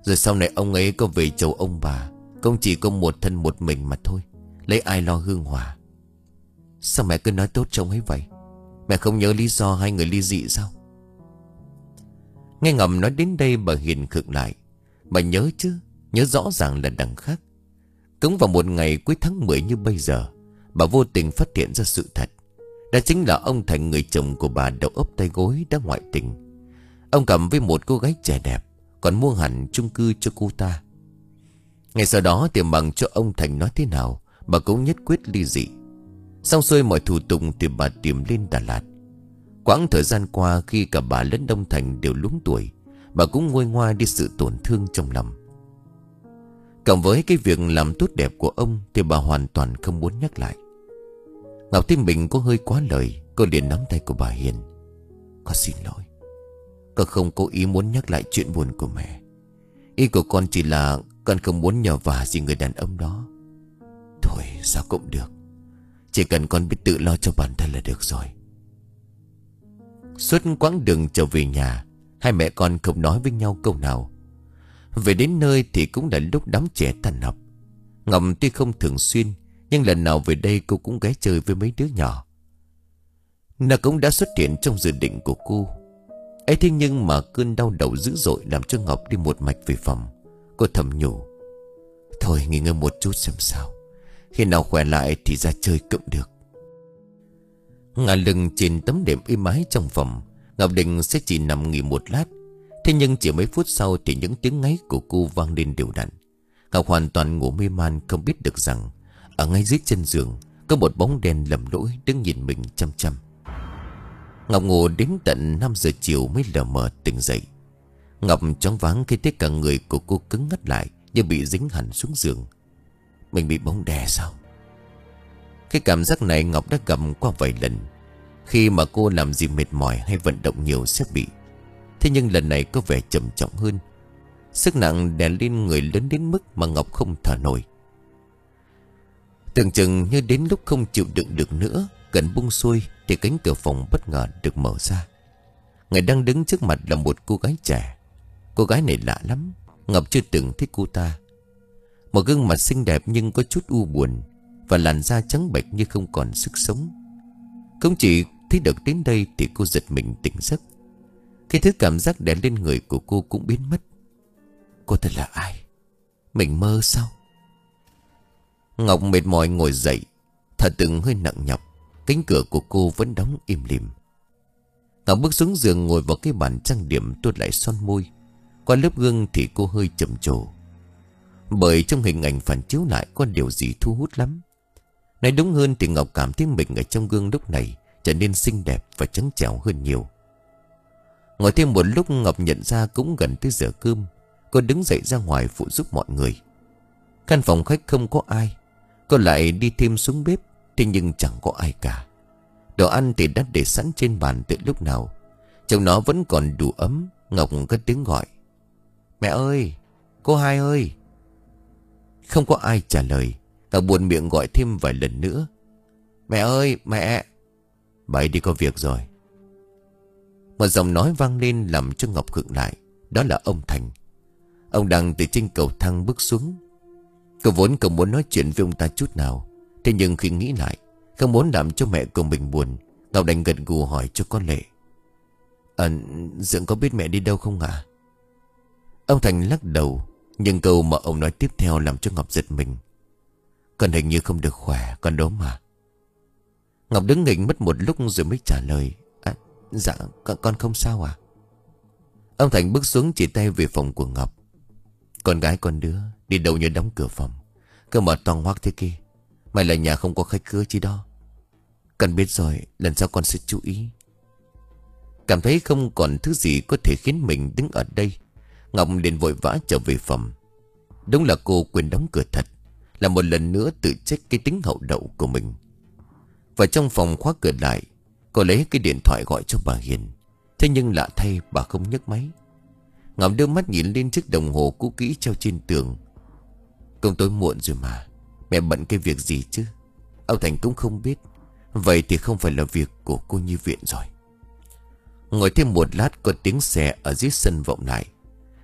Rồi sau này ông ấy có về chầu ông bà, cũng chỉ có một thân một mình mà thôi, lấy ai lo hương hòa. Sao mẹ cứ nói tốt cho ông ấy vậy? Mẹ không nhớ lý do hai người ly dị sao? Nghe Ngọc nói đến đây bà Hiền khựng lại. Bà nhớ chứ, nhớ rõ ràng là đằng khác. Cũng vào một ngày cuối tháng mười như bây giờ, bà vô tình phát hiện ra sự thật. Đó chính là ông Thành, người chồng của bà đầu ấp tay gối, đã ngoại tình. Ông cầm với một cô gái trẻ đẹp, còn mua hẳn chung cư cho cô ta. Ngày sau đó thì bằng cho ông Thành nói thế nào, bà cũng nhất quyết ly dị. Xong xuôi mọi thủ tục thì bà tìm lên Đà Lạt. Quãng thời gian qua, khi cả bà lẫn ông Thành đều lúng tuổi, bà cũng nguôi ngoai đi sự tổn thương trong lòng. Cộng với cái việc làm tốt đẹp của ông thì bà hoàn toàn không muốn nhắc lại. Ngọc thấy mình có hơi quá lời, cô liền nắm tay của bà Hiền. Con xin lỗi, con không cố ý muốn nhắc lại chuyện buồn của mẹ. Ý của con chỉ là con không muốn nhờ vả gì người đàn ông đó. Thôi sao cũng được, chỉ cần con biết tự lo cho bản thân là được rồi. Suốt quãng đường trở về nhà, hai mẹ con không nói với nhau câu nào. Về đến nơi thì cũng là lúc đám trẻ tan học. Ngọc tuy không thường xuyên, nhưng lần nào về đây cô cũng ghé chơi với mấy đứa nhỏ. Nó cũng đã xuất hiện trong dự định của cô. Ấy thế nhưng mà cơn đau đầu dữ dội làm cho Ngọc đi một mạch về phòng. Cô thầm nhủ, thôi nghỉ ngơi một chút xem sao, khi nào khỏe lại thì ra chơi cũng được. Ngả lưng trên tấm đệm êm ái trong phòng, Ngọc định sẽ chỉ nằm nghỉ một lát. Thế nhưng chỉ mấy phút sau thì những tiếng ngáy của cô vang lên đều đặn. Ngọc hoàn toàn ngủ mê man, không biết được rằng ở ngay dưới chân giường có một bóng đen lầm lỗi đứng nhìn mình chăm chăm. Ngọc ngủ đến tận năm giờ chiều mới lờ mờ tỉnh dậy. Ngọc choáng váng khi thấy cả người của cô cứng ngắt lại, như bị dính hẳn xuống giường. Mình bị bóng đè sao? Cái cảm giác này Ngọc đã gặp qua vài lần. Khi mà cô làm gì mệt mỏi hay vận động nhiều sẽ bị. Thế nhưng lần này có vẻ trầm trọng hơn. Sức nặng đè lên người lớn đến mức mà Ngọc không thở nổi. Tưởng chừng như đến lúc không chịu đựng được nữa, gần buông xuôi thì cánh cửa phòng bất ngờ được mở ra. Người đang đứng trước mặt là một cô gái trẻ. Cô gái này lạ lắm, Ngọc chưa từng thấy cô ta. Một gương mặt xinh đẹp nhưng có chút u buồn, và làn da trắng bệch như không còn sức sống. Không chỉ thấy được đến đây thì cô giật mình tỉnh giấc. Cái thứ cảm giác đè lên người của cô cũng biến mất. Cô thật là ai? Mình mơ sao? Ngọc mệt mỏi ngồi dậy, thở từng hơi nặng nhọc. Cánh cửa của cô vẫn đóng im lìm. Ngọc bước xuống giường ngồi vào cái bàn trang điểm, tô lại son môi. Qua lớp gương thì cô hơi trầm trồ, bởi trong hình ảnh phản chiếu lại có điều gì thu hút lắm. Nói đúng hơn thì Ngọc cảm thấy mình ở trong gương lúc này trở nên xinh đẹp và trắng trẻo hơn nhiều. Ngồi thêm một lúc, Ngọc nhận ra cũng gần tới giờ cơm. Cô đứng dậy ra ngoài phụ giúp mọi người. Căn phòng khách không có ai. Cô lại đi thêm xuống bếp, thế nhưng chẳng có ai cả. Đồ ăn thì đã để sẵn trên bàn từ lúc nào. Trong nó vẫn còn đủ ấm. Ngọc cất tiếng gọi, mẹ ơi, cô Hai ơi. Không có ai trả lời. Ngọc buồn miệng gọi thêm vài lần nữa, mẹ ơi, mẹ. Bà ấy đi có việc rồi. Một giọng nói vang lên làm cho Ngọc khựng lại. Đó là ông Thành. Ông đang từ trên cầu thang bước xuống. Cô vốn không muốn nói chuyện với ông ta chút nào. Thế nhưng khi nghĩ lại, không muốn làm cho mẹ của mình buồn, Ngọc đành gật gù hỏi cho có lệ, À, Dượng có biết mẹ đi đâu không ạ? Ông Thành lắc đầu. Nhưng câu mà ông nói tiếp theo làm cho Ngọc giật mình. Con hình như không được khỏe, con đó mà. Ngọc đứng nghịch mất một lúc rồi mới trả lời, à, Dạ con, con không sao à? Ông Thành bước xuống chỉ tay về phòng của Ngọc. Con gái con đứa đi đâu như đóng cửa phòng, cơ mở toang hoác thế kia. Mày là nhà không có khách khứa chi đó. Con biết rồi, lần sau con sẽ chú ý. Cảm thấy không còn thứ gì có thể khiến mình đứng ở đây, Ngọc liền vội vã trở về phòng. Đúng là cô quên đóng cửa thật, là một lần nữa tự trách cái tính hậu đậu của mình. Và trong phòng khóa cửa lại, cô lấy cái điện thoại gọi cho bà Hiền. Thế nhưng lạ thay bà không nhấc máy. Ngọc đưa mắt nhìn lên chiếc đồng hồ cũ kỹ treo trên tường. Công tối muộn rồi mà, mẹ bận cái việc gì chứ? Ông Thành cũng không biết. Vậy thì không phải là việc của cô nhi viện rồi. Ngồi thêm một lát, có tiếng xe ở dưới sân vọng lại.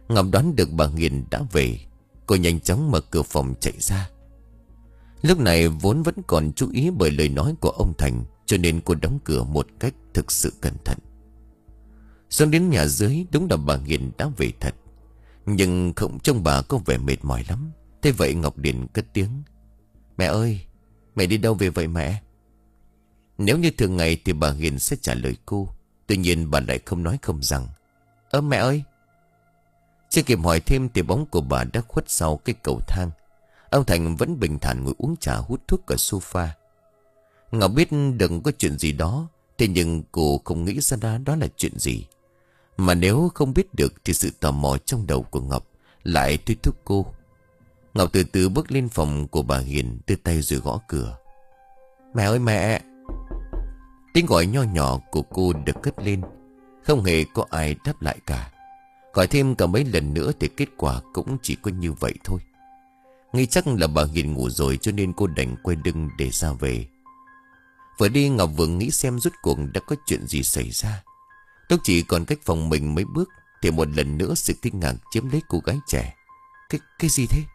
Ngọc đoán được bà Hiền đã về. Cô nhanh chóng mở cửa phòng chạy ra. Lúc này vốn vẫn còn chú ý bởi lời nói của ông Thành, cho nên cô đóng cửa một cách thực sự cẩn thận. Xuống đến nhà dưới, đúng là bà Hiền đã về thật. Nhưng không, trông bà có vẻ mệt mỏi lắm. Thế vậy Ngọc liền cất tiếng: "Mẹ ơi, mẹ đi đâu về vậy mẹ?" Nếu như thường ngày thì bà Hiền sẽ trả lời cô. Tuy nhiên bà lại không nói không rằng: "Ơ mẹ ơi." Chưa kịp hỏi thêm thì bóng của bà đã khuất sau cái cầu thang. Ông Thành vẫn bình thản ngồi uống trà hút thuốc ở sofa. Ngọc biết đừng có chuyện gì đó, thế nhưng cô không nghĩ ra đó, đó là chuyện gì. Mà nếu không biết được thì sự tò mò trong đầu của Ngọc lại thôi thúc cô. Ngọc từ từ bước lên phòng của bà Hiền, đưa tay rồi gõ cửa. "Mẹ ơi mẹ." Tiếng gọi nho nhỏ của cô được cất lên. Không hề có ai đáp lại cả. Gọi thêm cả mấy lần nữa thì kết quả cũng chỉ có như vậy thôi. Nghĩ chắc là bà Hiền ngủ rồi, cho nên cô đành quay lưng để ra về. Vừa đi Ngọc vừa nghĩ xem rốt cuộc đã có chuyện gì xảy ra. Lúc chỉ còn cách phòng mình mấy bước thì một lần nữa sự kinh ngạc chiếm lấy cô gái trẻ. Cái, cái gì thế?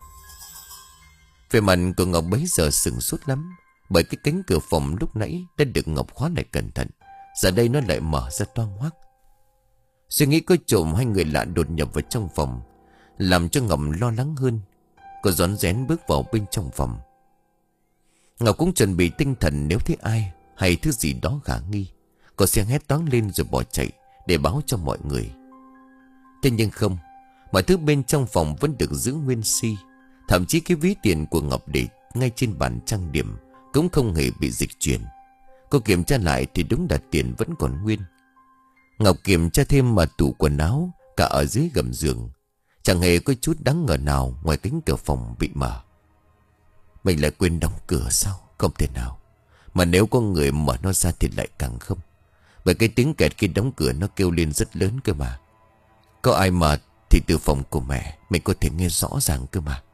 Về mặt của Ngọc bấy giờ sửng sốt lắm. Bởi cái cánh cửa phòng lúc nãy đã được Ngọc khóa lại cẩn thận, giờ đây nó lại mở ra toang hoác. Suy nghĩ có trộm hay người lạ đột nhập vào trong phòng làm cho Ngọc lo lắng hơn. Cô rón rén bước vào bên trong phòng. Ngọc cũng chuẩn bị tinh thần nếu thấy ai hay thứ gì đó khả nghi, cô sẽ hét toáng lên rồi bỏ chạy để báo cho mọi người. Thế nhưng không, mọi thứ bên trong phòng vẫn được giữ nguyên si. Thậm chí cái ví tiền của Ngọc để ngay trên bàn trang điểm cũng không hề bị dịch chuyển. Cô kiểm tra lại thì đúng là tiền vẫn còn nguyên. Ngọc kiểm tra thêm mà tủ quần áo, cả ở dưới gầm giường, chẳng hề có chút đáng ngờ nào ngoài cánh cửa phòng bị mở. Mình lại quên đóng cửa sao? Không thể nào. Mà nếu có người mở nó ra thì lại càng không. Bởi cái tiếng kẹt khi đóng cửa nó kêu lên rất lớn cơ mà. Có ai mở thì từ phòng của mẹ mình có thể nghe rõ ràng cơ mà.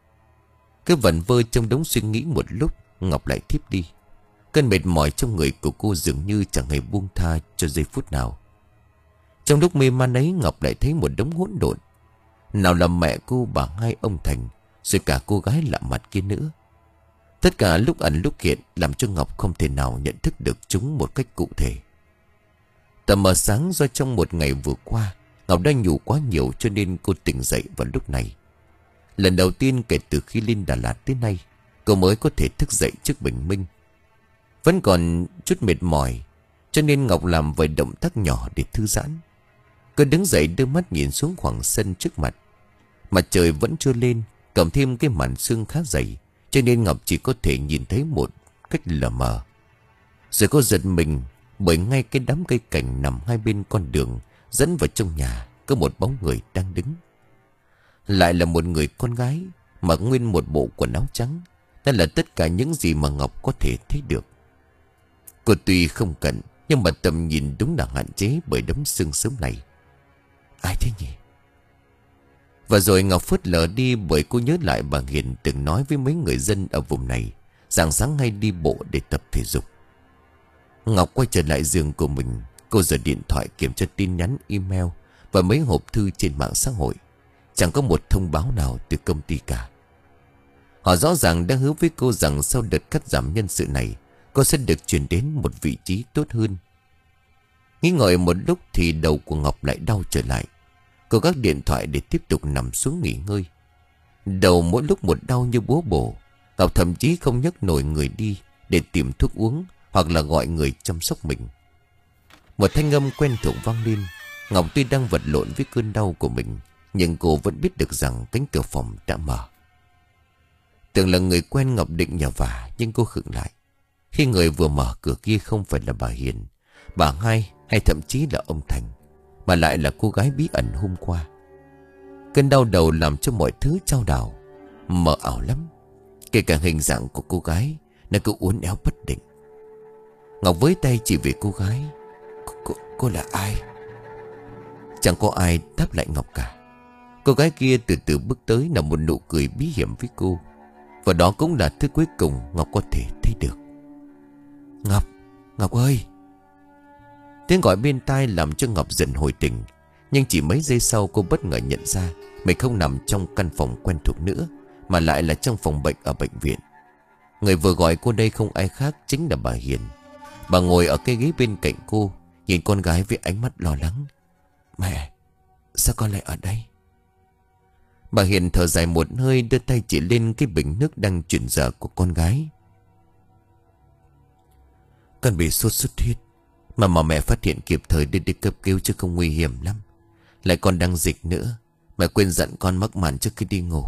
Cứ vẩn vơ trong đống suy nghĩ một lúc, Ngọc lại thiếp đi. Cơn mệt mỏi trong người của cô dường như chẳng hề buông tha cho giây phút nào. Trong lúc mê man ấy, Ngọc lại thấy một đống hỗn độn. Nào là mẹ cô, bà hai, ông Thành, rồi cả cô gái lạ mặt kia nữa. Tất cả lúc ẩn lúc hiện làm cho Ngọc không thể nào nhận thức được chúng một cách cụ thể. Tầm mờ sáng do trong một ngày vừa qua Ngọc đã ngủ quá nhiều, cho nên cô tỉnh dậy vào lúc này. Lần đầu tiên kể từ khi lên Đà Lạt tới nay, cô mới có thể thức dậy trước bình minh. Vẫn còn chút mệt mỏi, cho nên Ngọc làm vài động tác nhỏ để thư giãn. Cô đứng dậy đưa mắt nhìn xuống khoảng sân trước mặt. Mặt trời vẫn chưa lên, cộng thêm cái màn sương khá dày, cho nên Ngọc chỉ có thể nhìn thấy một cách lờ mờ. Rồi cô giật mình bởi ngay cái đám cây cảnh nằm hai bên con đường dẫn vào trong nhà có một bóng người đang đứng. Lại là một người con gái mặc nguyên một bộ quần áo trắng.นั่นlà tất cả những gì mà Ngọc có thể thấy được. Cô tuy không cận, nhưng mà tầm nhìn đúng là hạn chế bởi đống sương sớm này. Ai thế nhỉ? Và rồi Ngọc phớt lờ đi bởi cô nhớ lại bà Hiền từng nói với mấy người dân ở vùng này rằng sáng hay đi bộ để tập thể dục. Ngọc quay trở lại giường của mình. Cô giơ điện thoại kiểm tra tin nhắn, email và mấy hộp thư trên mạng xã hội. Chẳng có một thông báo nào từ công ty cả. Họ rõ ràng đã hứa với cô rằng sau đợt cắt giảm nhân sự này, cô sẽ được chuyển đến một vị trí tốt hơn. Nghĩ ngợi một lúc thì đầu của Ngọc lại đau trở lại. Cô gác điện thoại để tiếp tục nằm xuống nghỉ ngơi. Đầu mỗi lúc một đau như búa bổ. Ngọc thậm chí không nhấc nổi người đi để tìm thuốc uống hoặc là gọi người chăm sóc mình. Một thanh âm quen thuộc vang lên. Ngọc tuy đang vật lộn với cơn đau của mình, nhưng cô vẫn biết được rằng cánh cửa phòng đã mở. Tưởng là người quen, Ngọc định nhờ vả, nhưng cô khựng lại khi người vừa mở cửa kia không phải là bà Hiền, bà hai hay thậm chí là ông Thành, mà lại là cô gái bí ẩn hôm qua. Cơn đau đầu làm cho mọi thứ chao đảo, mờ ảo lắm. Kể cả hình dạng của cô gái, nó cứ uốn éo bất định. Ngọc với tay chỉ về cô gái. Cô, cô, cô là ai? Chẳng có ai đáp lại Ngọc cả. Cô gái kia từ từ bước tới, là một nụ cười bí hiểm với cô. Và đó cũng là thứ cuối cùng Ngọc có thể thấy được. Ngọc, Ngọc ơi! Tiếng gọi bên tai làm cho Ngọc dần hồi tỉnh. Nhưng chỉ mấy giây sau cô bất ngờ nhận ra mình không nằm trong căn phòng quen thuộc nữa, mà lại là trong phòng bệnh ở bệnh viện. Người vừa gọi cô đây không ai khác chính là bà Hiền. Bà ngồi ở cái ghế bên cạnh cô, nhìn con gái với ánh mắt lo lắng. Mẹ, sao con lại ở đây? Bà Hiền thở dài một hơi, đưa tay chỉ lên cái bình nước đang chuyển dở của con gái. Con bị sốt xuất huyết, mà mà mẹ phát hiện kịp thời đưa đi cấp cứu chứ không nguy hiểm lắm. Lại còn đang dịch nữa, mẹ quên dặn con mắc màn trước khi đi ngủ.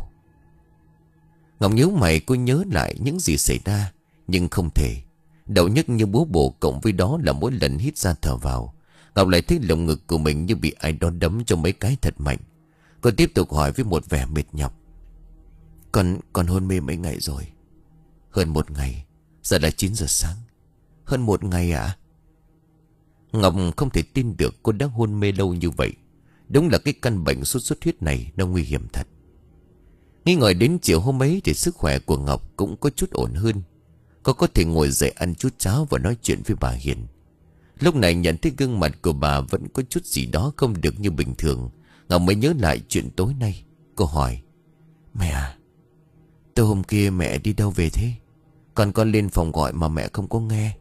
Ngọc nhíu mày, cô nhớ lại những gì xảy ra, nhưng không thể. Đau nhức như búa bổ, cộng với đó là mỗi lần hít ra thở vào, Ngọc lại thấy lồng ngực của mình như bị ai đó đấm cho mấy cái thật mạnh. Cô tiếp tục hỏi với một vẻ mệt nhọc. Con, con hôn mê mấy ngày rồi? Hơn một ngày. Giờ là chín giờ sáng. Hơn một ngày à? Ngọc không thể tin được cô đã hôn mê lâu như vậy. Đúng là cái căn bệnh sốt xuất huyết này nó nguy hiểm thật. Nghi ngờ đến chiều hôm ấy thì sức khỏe của Ngọc cũng có chút ổn hơn. Cô có thể ngồi dậy ăn chút cháo và nói chuyện với bà Hiền. Lúc này nhận thấy gương mặt của bà vẫn có chút gì đó không được như bình thường, Ngọc mới nhớ lại chuyện tối nay. Cô hỏi: Mẹ à, tối hôm kia mẹ đi đâu về thế? Còn con lên phòng gọi mà mẹ không có nghe.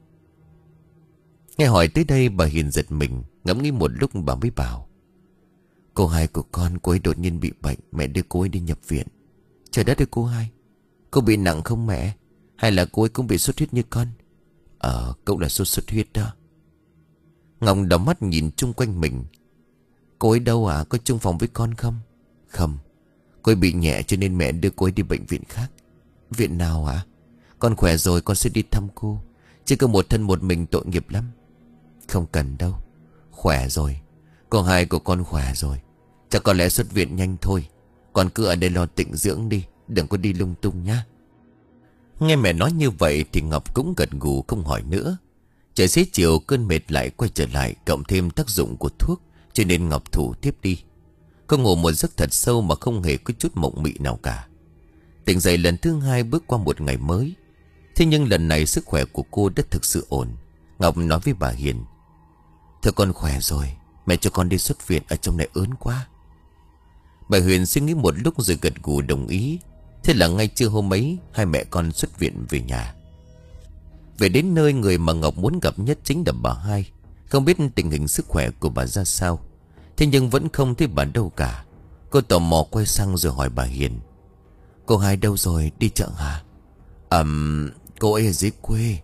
Nghe hỏi tới đây bà Hiền giật mình, ngẫm nghĩ một lúc bà mới bảo: Cô hai của con, cô ấy đột nhiên bị bệnh, mẹ đưa cô ấy đi nhập viện. Trời đất ơi cô hai, cô bị nặng không mẹ? Hay là cô ấy cũng bị sốt huyết như con? Ờ, cũng là sốt xuất huyết đó. Ngọc đảo mắt nhìn chung quanh mình. Cô ấy đâu à? Có chung phòng với con không? Không, cô ấy bị nhẹ cho nên mẹ đưa cô ấy đi bệnh viện khác. Viện nào à? Con khỏe rồi con sẽ đi thăm cô, chứ có một thân một mình tội nghiệp lắm. Không cần đâu, khỏe rồi. Cô hai của con khỏe rồi, chắc có lẽ xuất viện nhanh thôi. Con cứ ở đây lo tịnh dưỡng đi, đừng có đi lung tung nhá. Nghe mẹ nói như vậy thì Ngọc cũng gật gù không hỏi nữa. Trời xế chiều cơn mệt lại quay trở lại, cộng thêm tác dụng của thuốc, cho nên Ngọc thủ tiếp đi. Cô ngủ một giấc thật sâu mà không hề có chút mộng mị nào cả. Tỉnh dậy lần thứ hai bước qua một ngày mới. Thế nhưng lần này sức khỏe của cô đã thực sự ổn. Ngọc nói với bà Hiền: Thưa con khỏe rồi, mẹ cho con đi xuất viện, ở trong này ớn quá. Bà Huyền suy nghĩ một lúc rồi gật gù đồng ý. Thế là ngay trưa hôm ấy, hai mẹ con xuất viện về nhà. Về đến nơi, người mà Ngọc muốn gặp nhất chính là bà hai. Không biết tình hình sức khỏe của bà ra sao, thế nhưng vẫn không thấy bà đâu cả. Cô tò mò quay sang rồi hỏi bà Hiền: Cô hai đâu rồi, đi chợ hả? Ừm, cô ấy ở dưới quê.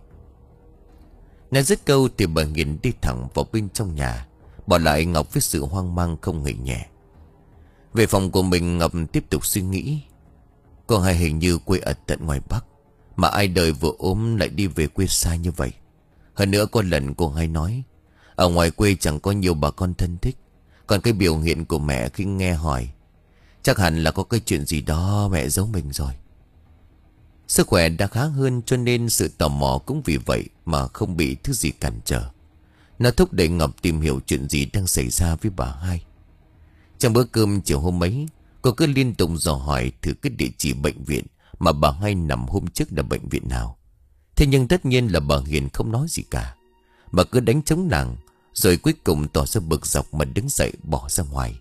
Nói dứt câu thì bà Hiền đi thẳng vào bên trong nhà, bỏ lại Ngọc với sự hoang mang không hề nhẹ. Về phòng của mình, Ngọc tiếp tục suy nghĩ. Cô hai hình như quê ở tận ngoài Bắc, mà ai đời vừa ốm lại đi về quê xa như vậy. Hơn nữa có lần cô hai nói ở ngoài quê chẳng có nhiều bà con thân thích. Còn cái biểu hiện của mẹ khi nghe hỏi, chắc hẳn là có cái chuyện gì đó mẹ giấu mình rồi. Sức khỏe đã khá hơn, cho nên sự tò mò cũng vì vậy mà không bị thứ gì cản trở. Nó thúc đẩy Ngọc tìm hiểu chuyện gì đang xảy ra với bà hai. Trong bữa cơm chiều hôm ấy, cô cứ liên tục dò hỏi thử cái địa chỉ bệnh viện mà bà hai nằm hôm trước là bệnh viện nào. Thế nhưng tất nhiên là bà Hiền không nói gì cả. Bà cứ đánh trống lảng, rồi cuối cùng tỏ ra bực dọc mà đứng dậy bỏ ra ngoài.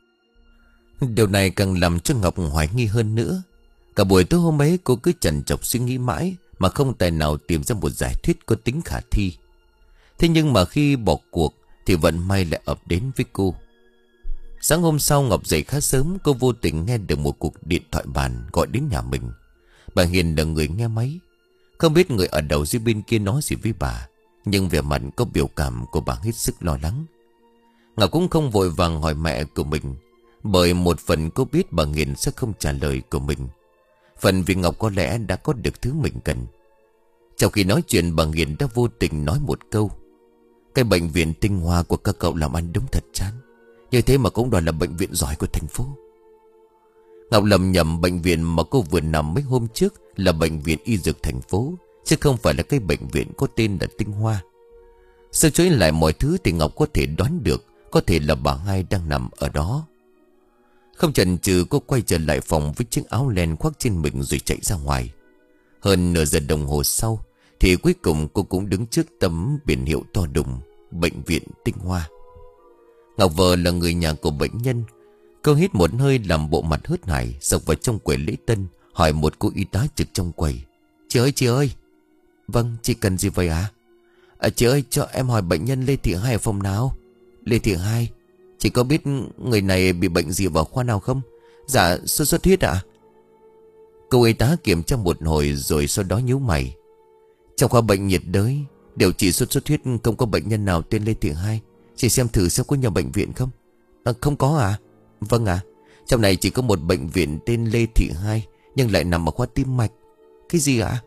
Điều này càng làm cho Ngọc hoài nghi hơn nữa. Cả buổi tối hôm ấy cô cứ chần chọc suy nghĩ mãi mà không tài nào tìm ra một giải thuyết có tính khả thi. Thế nhưng mà khi bỏ cuộc thì vận may lại ập đến với cô. Sáng hôm sau Ngọc dậy khá sớm, cô vô tình nghe được một cuộc điện thoại bàn gọi đến nhà mình. Bà Hiền là người nghe máy. Không biết người ở đầu dưới bên kia nói gì với bà, nhưng vẻ mặt có biểu cảm của bà hết sức lo lắng. Ngọc cũng không vội vàng hỏi mẹ của mình, bởi một phần cô biết bà Hiền sẽ không trả lời của mình, phần vì Ngọc có lẽ đã có được thứ mình cần. Trong khi nói chuyện, bà Hiền đã vô tình nói một câu: Cái bệnh viện tinh hoa của các cậu làm ăn đúng thật chán, như thế mà cũng đòi là bệnh viện giỏi của thành phố. Ngọc lầm nhầm bệnh viện mà cô vừa nằm mấy hôm trước là bệnh viện y dược thành phố, chứ không phải là cái bệnh viện có tên là Tinh Hoa. Sơ chối lại mọi thứ thì Ngọc có thể đoán được có thể là bà hai đang nằm ở đó. Không chần chừ, cô quay trở lại phòng với chiếc áo len khoác trên mình rồi chạy ra ngoài. Hơn nửa giờ đồng hồ sau thì cuối cùng cô cũng đứng trước tấm biển hiệu to đùng: Bệnh viện Tinh Hoa. Ngọc vợ là người nhà của bệnh nhân. Cô hít một hơi làm bộ mặt hớt hải, xộc vào trong quầy lễ tân, hỏi một cô y tá trực trong quầy. Chị ơi, chị ơi. Vâng, chị cần gì vậy ạ? À, chị ơi, cho em hỏi bệnh nhân Lê Thị Hai ở phòng nào? Lê Thị Hai. Chị có biết người này bị bệnh gì vào khoa nào không? Dạ, sốt xuất huyết ạ. Cô y tá kiểm tra một hồi rồi sau đó nhíu mày. Trong khoa bệnh nhiệt đới điều trị sốt xuất huyết không có bệnh nhân nào tên Lê Thị Hai. Chị xem thử xem có nhờ bệnh viện không? À, không có à? Vâng ạ. Trong này chỉ có một bệnh viện tên Lê Thị Hai, nhưng lại nằm ở khoa tim mạch. Cái gì ạ?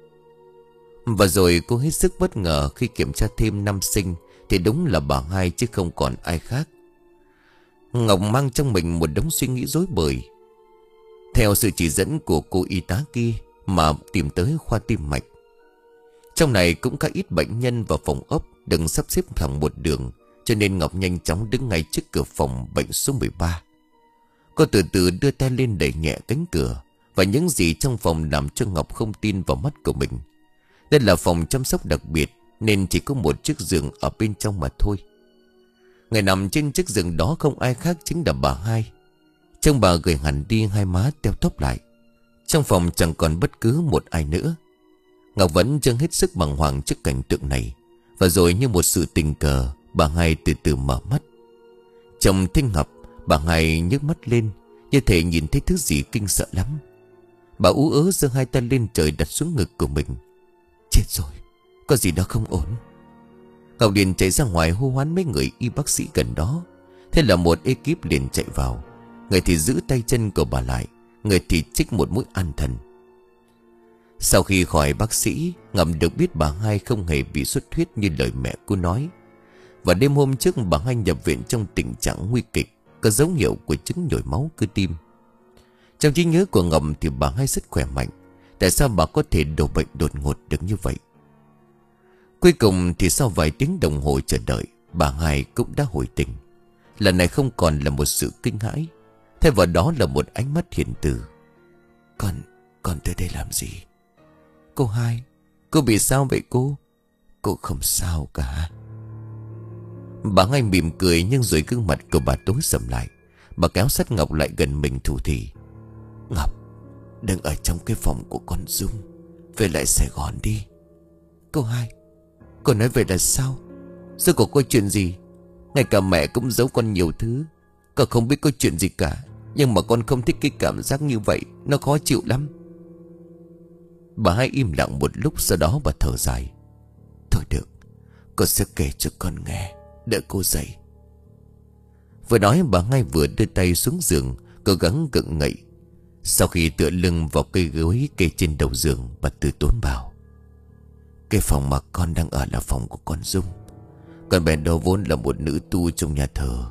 Và rồi cô hết sức bất ngờ khi kiểm tra thêm năm sinh thì đúng là bà Hai chứ không còn ai khác. Ngọc mang trong mình một đống suy nghĩ rối bời. Theo sự chỉ dẫn của cô y tá kia mà tìm tới khoa tim mạch. Trong này cũng có ít bệnh nhân vào phòng ốc đừng sắp xếp thẳng một đường, cho nên Ngọc nhanh chóng đứng ngay trước cửa phòng bệnh số mười ba. Cô từ từ đưa tay lên đẩy nhẹ cánh cửa, và những gì trong phòng làm cho Ngọc không tin vào mắt của mình. Đây là phòng chăm sóc đặc biệt nên chỉ có một chiếc giường ở bên trong mà thôi. Người nằm trên chiếc giường đó không ai khác chính là bà Hai. Trông bà gầy hẳn đi, hai má teo tóp lại. Trong phòng chẳng còn bất cứ một ai nữa. Ngọc vẫn chưa hết sức bàng hoàng trước cảnh tượng này. Và rồi như một sự tình cờ, bà Hai từ từ mở mắt. Trong thinh ngập, bà Hai nhấc mắt lên, như thể nhìn thấy thứ gì kinh sợ lắm. Bà ú ớ giơ hai tay lên trời đặt xuống ngực của mình. Chết rồi, có gì đó không ổn. Ngọc liền chạy ra ngoài hô hoán mấy người y bác sĩ gần đó. Thế là một ekip liền chạy vào. Người thì giữ tay chân của bà lại, người thì chích một mũi an thần. Sau khi khỏi bác sĩ, Ngọc được biết bà Hai không hề bị xuất huyết như lời mẹ cô nói. Và đêm hôm trước bà Hai nhập viện trong tình trạng nguy kịch, có dấu hiệu của chứng nhồi máu cơ tim. Trong trí nhớ của Ngọc thì bà Hai rất khỏe mạnh. Tại sao bà có thể đổ bệnh đột ngột được như vậy? Cuối cùng thì sau vài tiếng đồng hồ chờ đợi, bà Hai cũng đã hồi tỉnh. Lần này không còn là một sự kinh hãi, thay vào đó là một ánh mắt hiền từ. Con, con tới đây làm gì? Cô Hai, cô bị sao vậy cô? Cô không sao cả. Bà Hai mỉm cười, nhưng rồi gương mặt của bà tối sầm lại. Bà kéo sát Ngọc lại gần mình thủ thỉ. Ngọc, đừng ở trong cái phòng của con Dung, về lại Sài Gòn đi. Cô Hai, cô nói vậy là sao? Rốt cuộc có chuyện gì? Ngay cả mẹ cũng giấu con nhiều thứ. Con không biết có chuyện gì cả, nhưng mà con không thích cái cảm giác như vậy, nó khó chịu lắm. Bà Hai im lặng một lúc, sau đó bà thở dài. Thôi được, con sẽ kể cho con nghe, đợi cô dậy. Vừa nói bà Hai vừa đưa tay xuống giường, cố gắng gượng ngậy. Sau khi tựa lưng vào cây gối kê trên đầu giường, bà từ tốn bảo. Cái phòng mà con đang ở là phòng của con Dung. Con bé đó vốn là một nữ tu trong nhà thờ.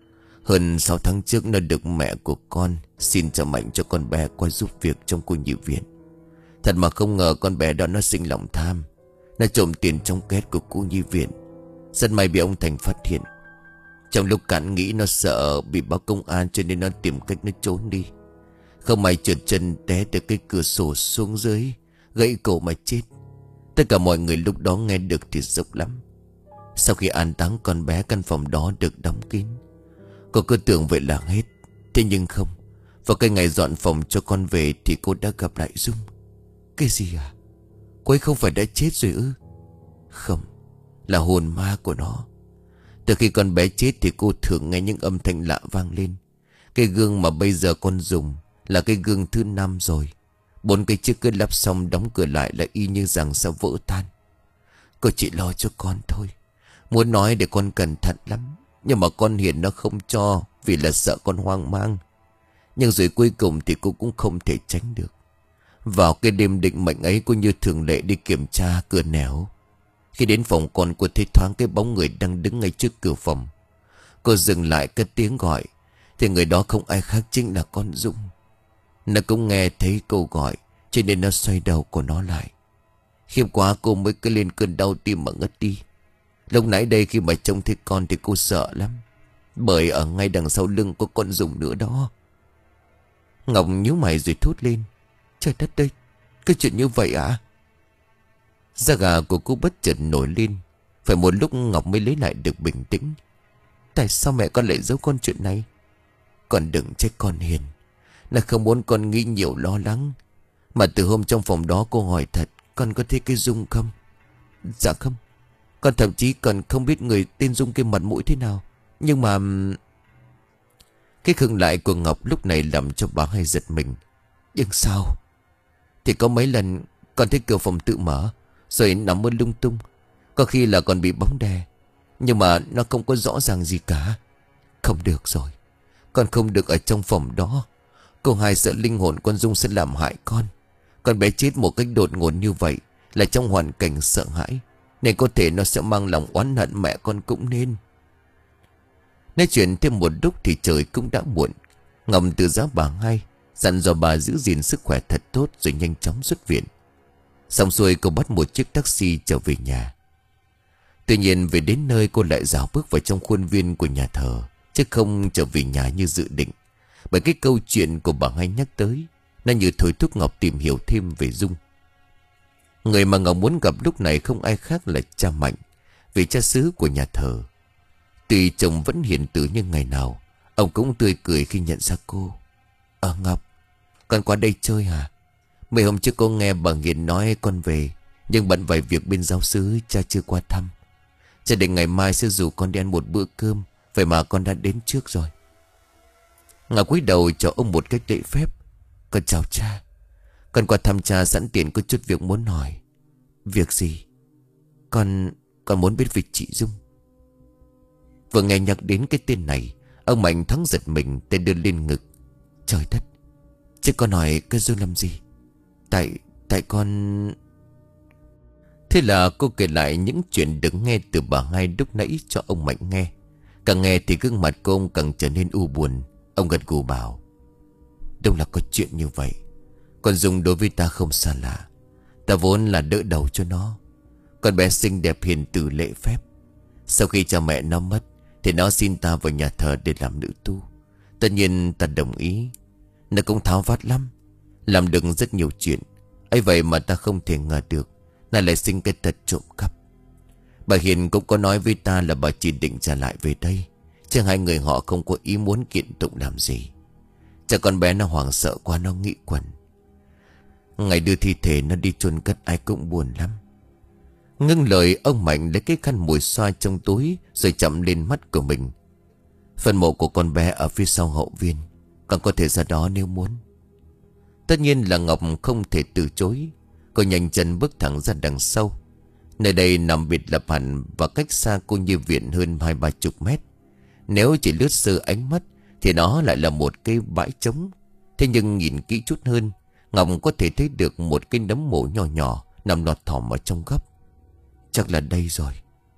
Hơn sáu tháng trước nó được mẹ của con xin cho mạnh cho con bé qua giúp việc trong cô nhi viện. Thật mà không ngờ con bé đó nó sinh lòng tham. Nó trộm tiền trong két của cô nhi viện. Rất may bị ông Thành phát hiện. Trong lúc cản nghĩ nó sợ bị báo công an, cho nên nó tìm cách nó trốn đi. Không may trượt chân té từ cái cửa sổ xuống dưới, gãy cổ mà chết. Tất cả mọi người lúc đó nghe được thì sốc lắm. Sau khi an táng con bé, căn phòng đó được đóng kín. Cô cứ tưởng vậy là hết. Thế nhưng không. Vào cái ngày dọn phòng cho con về thì cô đã gặp lại Dung. Cái gì à? Cô ấy không phải đã chết rồi ư? Không, là hồn ma của nó. Từ khi con bé chết thì cô thường nghe những âm thanh lạ vang lên. Cái gương mà bây giờ con dùng là cái gương thứ năm rồi. Bốn cái chiếc cứ lắp xong đóng cửa lại là y như rằng sẽ vỡ tan. Cô chỉ lo cho con thôi. Muốn nói để con cẩn thận lắm, nhưng mà con Hiền nó không cho, vì là sợ con hoang mang. Nhưng rồi cuối cùng thì cô cũng không thể tránh được. Vào cái đêm định mệnh ấy, cô như thường lệ đi kiểm tra cửa nẻo. Khi đến phòng con, cô thấy thoáng cái bóng người đang đứng ngay trước cửa phòng. Cô dừng lại cất tiếng gọi, thì người đó không ai khác chính là con Dung. Nó cũng nghe thấy cô gọi, cho nên nó xoay đầu của nó lại. Khiếp quá, cô mới cứ lên cơn đau tim mà ngất đi. Lúc nãy đây khi mà trông thấy con thì cô sợ lắm, bởi ở ngay đằng sau lưng có con Dung nữa đó. Ngọc nhíu mày rồi thốt lên. Trời đất ơi, cái chuyện như vậy à? Da gà của cô bất chợt nổi lên. Phải một lúc Ngọc mới lấy lại được bình tĩnh. Tại sao mẹ con lại giấu con chuyện này? Con đừng trách con Hiền. Là không muốn con nghĩ nhiều lo lắng. Mà từ hôm trong phòng đó cô hỏi thật, con có thấy cái Dung không? Dạ không. Con thậm chí còn không biết người tên Dung kia mặt mũi thế nào. Nhưng mà... Cái khựng lại của Ngọc lúc này làm cho bà Hai giật mình. Nhưng sao? Thì có mấy lần con thấy cửa phòng tự mở, rồi nằm mơ lung tung. Có khi là còn bị bóng đè, nhưng mà nó không có rõ ràng gì cả. Không được rồi, con không được ở trong phòng đó. Cô Hai sợ linh hồn con Dung sẽ làm hại con. Con bé chết một cách đột ngột như vậy là trong hoàn cảnh sợ hãi, nên có thể nó sẽ mang lòng oán hận mẹ con cũng nên. Nói chuyện thêm một lúc thì trời cũng đã muộn. Ngọc từ giá bà Hai dặn dò bà giữ gìn sức khỏe thật tốt, rồi nhanh chóng xuất viện. Xong xuôi cô bắt một chiếc taxi trở về nhà. Tuy nhiên về đến nơi cô lại dạo bước vào trong khuôn viên của nhà thờ, chứ không trở về nhà như dự định. Bởi cái câu chuyện của bà Hai nhắc tới, nó như thôi thúc Ngọc tìm hiểu thêm về Dung. Người mà Ngọc muốn gặp lúc này không ai khác là cha Mạnh, vị cha xứ của nhà thờ. Tuy chồng vẫn hiền từ như ngày nào, ông cũng tươi cười khi nhận ra cô. Ờ Ngọc, con qua đây chơi hả? Mấy hôm trước cô nghe bà Hiền nói con về, nhưng bận vài việc bên giáo xứ, cha chưa qua thăm. Cha định ngày mai sẽ rủ con đi ăn một bữa cơm, vậy mà con đã đến trước rồi. Ngọc cúi đầu cho ông một cách lễ phép. Con chào cha. Con qua thăm cha sẵn tiện có chút việc muốn hỏi. Việc gì? Con con muốn biết về chị Dung. Vừa nghe nhắc đến cái tên này, ông Mạnh thoáng giật mình, tay đưa lên ngực. Trời đất, chứ con hỏi cái Dung làm gì? Tại, tại con... Thế là cô kể lại những chuyện được nghe từ bà Hai lúc nãy cho ông Mạnh nghe. Càng nghe thì gương mặt cô ông càng trở nên u buồn. Ông gật gù bảo: đâu là có chuyện như vậy. Con Dung đối với ta không xa lạ. Ta vốn là đỡ đầu cho nó. Con bé xinh đẹp hiền từ lễ phép. Sau khi cha mẹ nó mất thì nó xin ta vào nhà thờ để làm nữ tu. Tất nhiên ta đồng ý. Nó cũng tháo vát lắm, làm được rất nhiều chuyện. ấy vậy mà ta không thể ngờ được nó lại sinh cái tật trộm cắp. Bà Hiền cũng có nói với ta là bà chỉ định trả lại về đây, chứ hai người họ không có ý muốn kiện tụng làm gì. Cha con bé nó hoảng sợ quá, nó nghĩ quẩn. Ngày đưa thi thể nó đi chôn cất ai cũng buồn lắm. Ngưng lời, ông Mạnh lấy cái khăn mùi xoa trong túi rồi chậm lên mắt của mình. Phần mộ của con bé ở phía sau hậu viên, con có thể ra đó nếu muốn. Tất nhiên là Ngọc không thể từ chối. Cô nhanh chân bước thẳng ra đằng sau. Nơi đây nằm biệt lập hẳn và cách xa cô nhi viện hơn hai ba chục mét. Nếu chỉ lướt sơ ánh mắt thì nó lại là một cái bãi trống. Thế nhưng nhìn kỹ chút hơn, Ngọc có thể thấy được một cái nấm mộ nhỏ nhỏ nằm lọt thỏm ở trong góc. Chắc là đây rồi.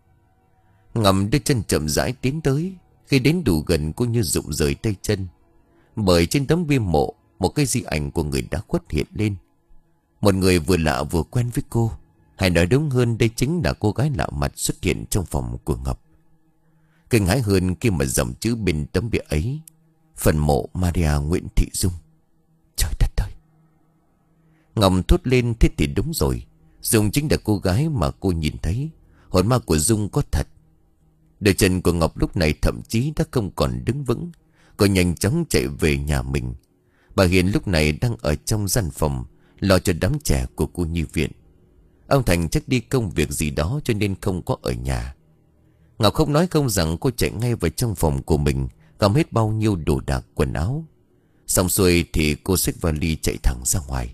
Ngọc đưa chân chậm rãi tiến tới. Khi đến đủ gần, cô như rụng rời tay chân, bởi trên tấm bia mộ một cái di ảnh của người đã khuất hiện lên. Một người vừa lạ vừa quen với cô. Hay nói đúng hơn, đây chính là cô gái lạ mặt xuất hiện trong phòng của Ngọc. Kinh hãi hơn khi mà dòng chữ bên tấm bia ấy: phần mộ Maria Nguyễn Thị Dung. Trời đất ơi! Ngọc thốt lên. Thế thì đúng rồi, Dung chính là cô gái mà cô nhìn thấy. Hồn ma của Dung có thật. Đôi chân của Ngọc lúc này thậm chí đã không còn đứng vững. Cô nhanh chóng chạy về nhà mình. Bà Hiền lúc này đang ở trong gian phòng lo cho đám trẻ của cô nhi viện. Ông Thành chắc đi công việc gì đó cho nên không có ở nhà. Ngọc không nói không rằng cô chạy ngay vào trong phòng của mình, gom hết bao nhiêu đồ đạc quần áo. Xong xuôi thì cô xách vali chạy thẳng ra ngoài.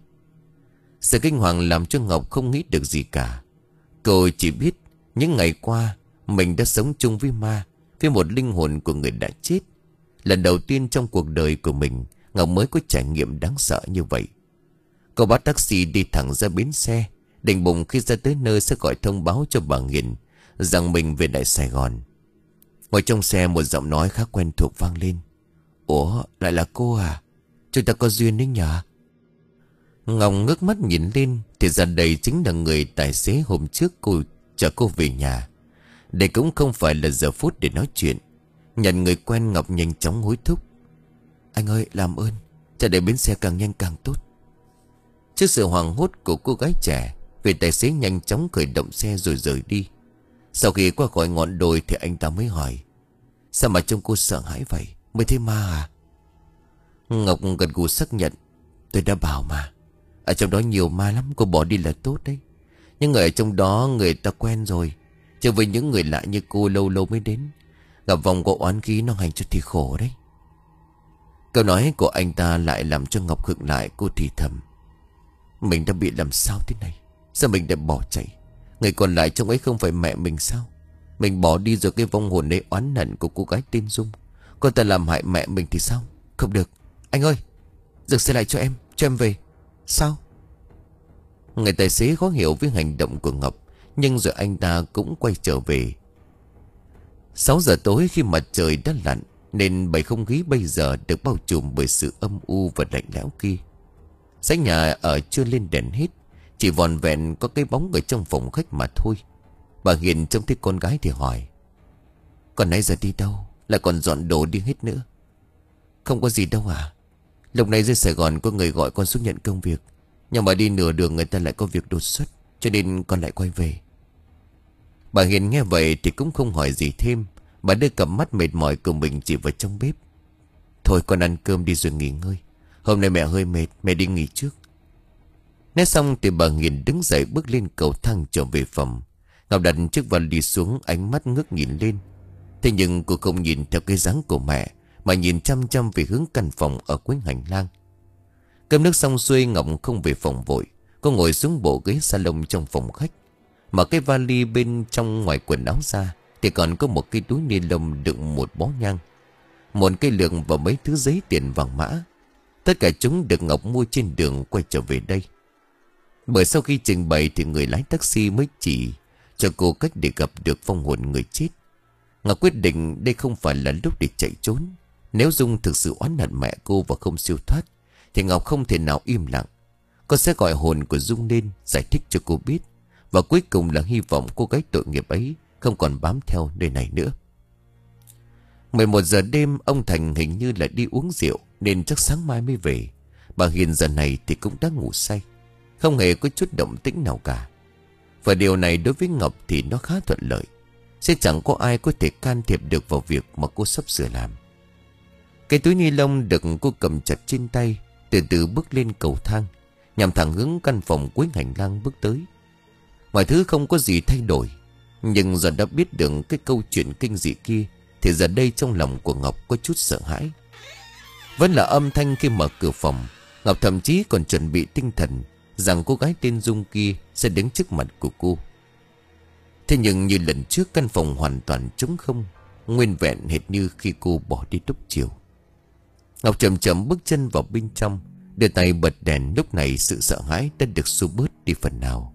Sự kinh hoàng làm cho Ngọc không nghĩ được gì cả. Cô chỉ biết những ngày qua mình đã sống chung với ma, với một linh hồn của người đã chết. Lần đầu tiên trong cuộc đời của mình, Ngọc mới có trải nghiệm đáng sợ như vậy. Cô bắt taxi đi thẳng ra bến xe, định bụng khi ra tới nơi sẽ gọi thông báo cho bà Hiền rằng mình về lại Sài Gòn. Ngồi trong xe, một giọng nói khá quen thuộc vang lên. Ủa, lại là cô à? Chúng ta có duyên đấy nhỉ? Ngọc ngước mắt nhìn lên thì ra đây chính là người tài xế hôm trước cô chở cô về nhà. Đây cũng không phải là giờ phút để nói chuyện. Nhận người quen, Ngọc nhanh chóng hối thúc: anh ơi, làm ơn trả để bến xe càng nhanh càng tốt. Trước sự hoảng hốt của cô gái trẻ, vị tài xế nhanh chóng khởi động xe rồi rời đi. Sau khi qua khỏi ngọn đồi thì anh ta mới hỏi: Sao mà trông cô sợ hãi vậy? Mới thấy ma à? Ngọc gật gù xác nhận. Tôi đã bảo mà, ở trong đó nhiều ma lắm, cô bỏ đi là tốt đấy. Nhưng người ở trong đó người ta quen rồi, chứ với những người lạ như cô lâu lâu mới đến, gặp vòng có oán khí nó hành cho thì khổ đấy. Câu nói của anh ta lại làm cho Ngọc khựng lại. Cô thì thầm, mình đã bị làm sao thế này? Sao mình đã bỏ chạy? Người còn lại trong ấy không phải mẹ mình sao? Mình bỏ đi rồi cái vong hồn ấy oán hận của cô gái tên Dung, cô ta làm hại mẹ mình thì sao? Không được. Anh ơi, dừng xe lại cho em, cho em về. Sao? Người tài xế khó hiểu với hành động của Ngọc, nhưng rồi anh ta cũng quay trở về. Sáu giờ tối khi mặt trời đã lặn, nên bầu không khí bây giờ được bao trùm bởi sự âm u và lạnh lẽo kia. Dãy nhà ở chưa lên đèn hết, chỉ vòn vẹn có cái bóng ở trong phòng khách mà thôi. Bà Hiền trông thấy con gái thì hỏi, còn nãy giờ đi đâu? Lại còn dọn đồ đi hết nữa. Không có gì đâu à? Lúc này dưới Sài Gòn có người gọi con xuống nhận công việc, nhưng mà đi nửa đường người ta lại có việc đột xuất, cho nên con lại quay về. Bà Hiền nghe vậy thì cũng không hỏi gì thêm. Bà đưa cặp mắt mệt mỏi của mình chỉ vào trong bếp. Thôi con ăn cơm đi rồi nghỉ ngơi, hôm nay mẹ hơi mệt, mẹ đi nghỉ trước. Nói xong thì bà Hiền đứng dậy bước lên cầu thang trở về phòng. Ngọc đặt chiếc vali xuống, ánh mắt ngước nhìn lên. Thế nhưng cô không nhìn theo cái dáng của mẹ, mà nhìn chăm chăm về hướng căn phòng ở cuối hành lang. Cơm nước xong xuôi, Ngọc không về phòng vội. Cô ngồi xuống bộ ghế salon trong phòng khách, mở cái vali bên trong ngoài quần áo ra thì còn có một cái túi ni lông đựng một bó nhang, một cây lược và mấy thứ giấy tiền vàng mã. Tất cả chúng được Ngọc mua trên đường quay trở về đây. Bởi sau khi trình bày thì người lái taxi mới chỉ cho cô cách để gặp được vong hồn người chết. Ngọc quyết định đây không phải là lúc để chạy trốn. Nếu Dung thực sự oán hận mẹ cô và không siêu thoát thì Ngọc không thể nào im lặng. Cô sẽ gọi hồn của Dung lên, giải thích cho cô biết, và cuối cùng là hy vọng cô gái tội nghiệp ấy không còn bám theo nơi này nữa. mười một giờ đêm, ông Thành hình như là đi uống rượu nên chắc sáng mai mới về. Bà Hiền giờ này thì cũng đã ngủ say, không hề có chút động tĩnh nào cả. Và điều này đối với Ngọc thì nó khá thuận lợi, sẽ chẳng có ai có thể can thiệp được vào việc mà cô sắp sửa làm. Cái túi ni lông được cô cầm chặt trên tay, từ từ bước lên cầu thang, nhằm thẳng hướng căn phòng cuối hành lang bước tới. Mọi thứ không có gì thay đổi, nhưng giờ đã biết được cái câu chuyện kinh dị kia thì giờ đây trong lòng của Ngọc có chút sợ hãi. Vẫn là âm thanh khi mở cửa phòng. Ngọc thậm chí còn chuẩn bị tinh thần rằng cô gái tên Dung kia sẽ đứng trước mặt của cô. Thế nhưng như lần trước, căn phòng hoàn toàn trống không, nguyên vẹn hệt như khi cô bỏ đi lúc chiều. Ngọc chậm chậm bước chân vào bên trong, đưa tay bật đèn. Lúc này sự sợ hãi đã được xua bớt đi phần nào.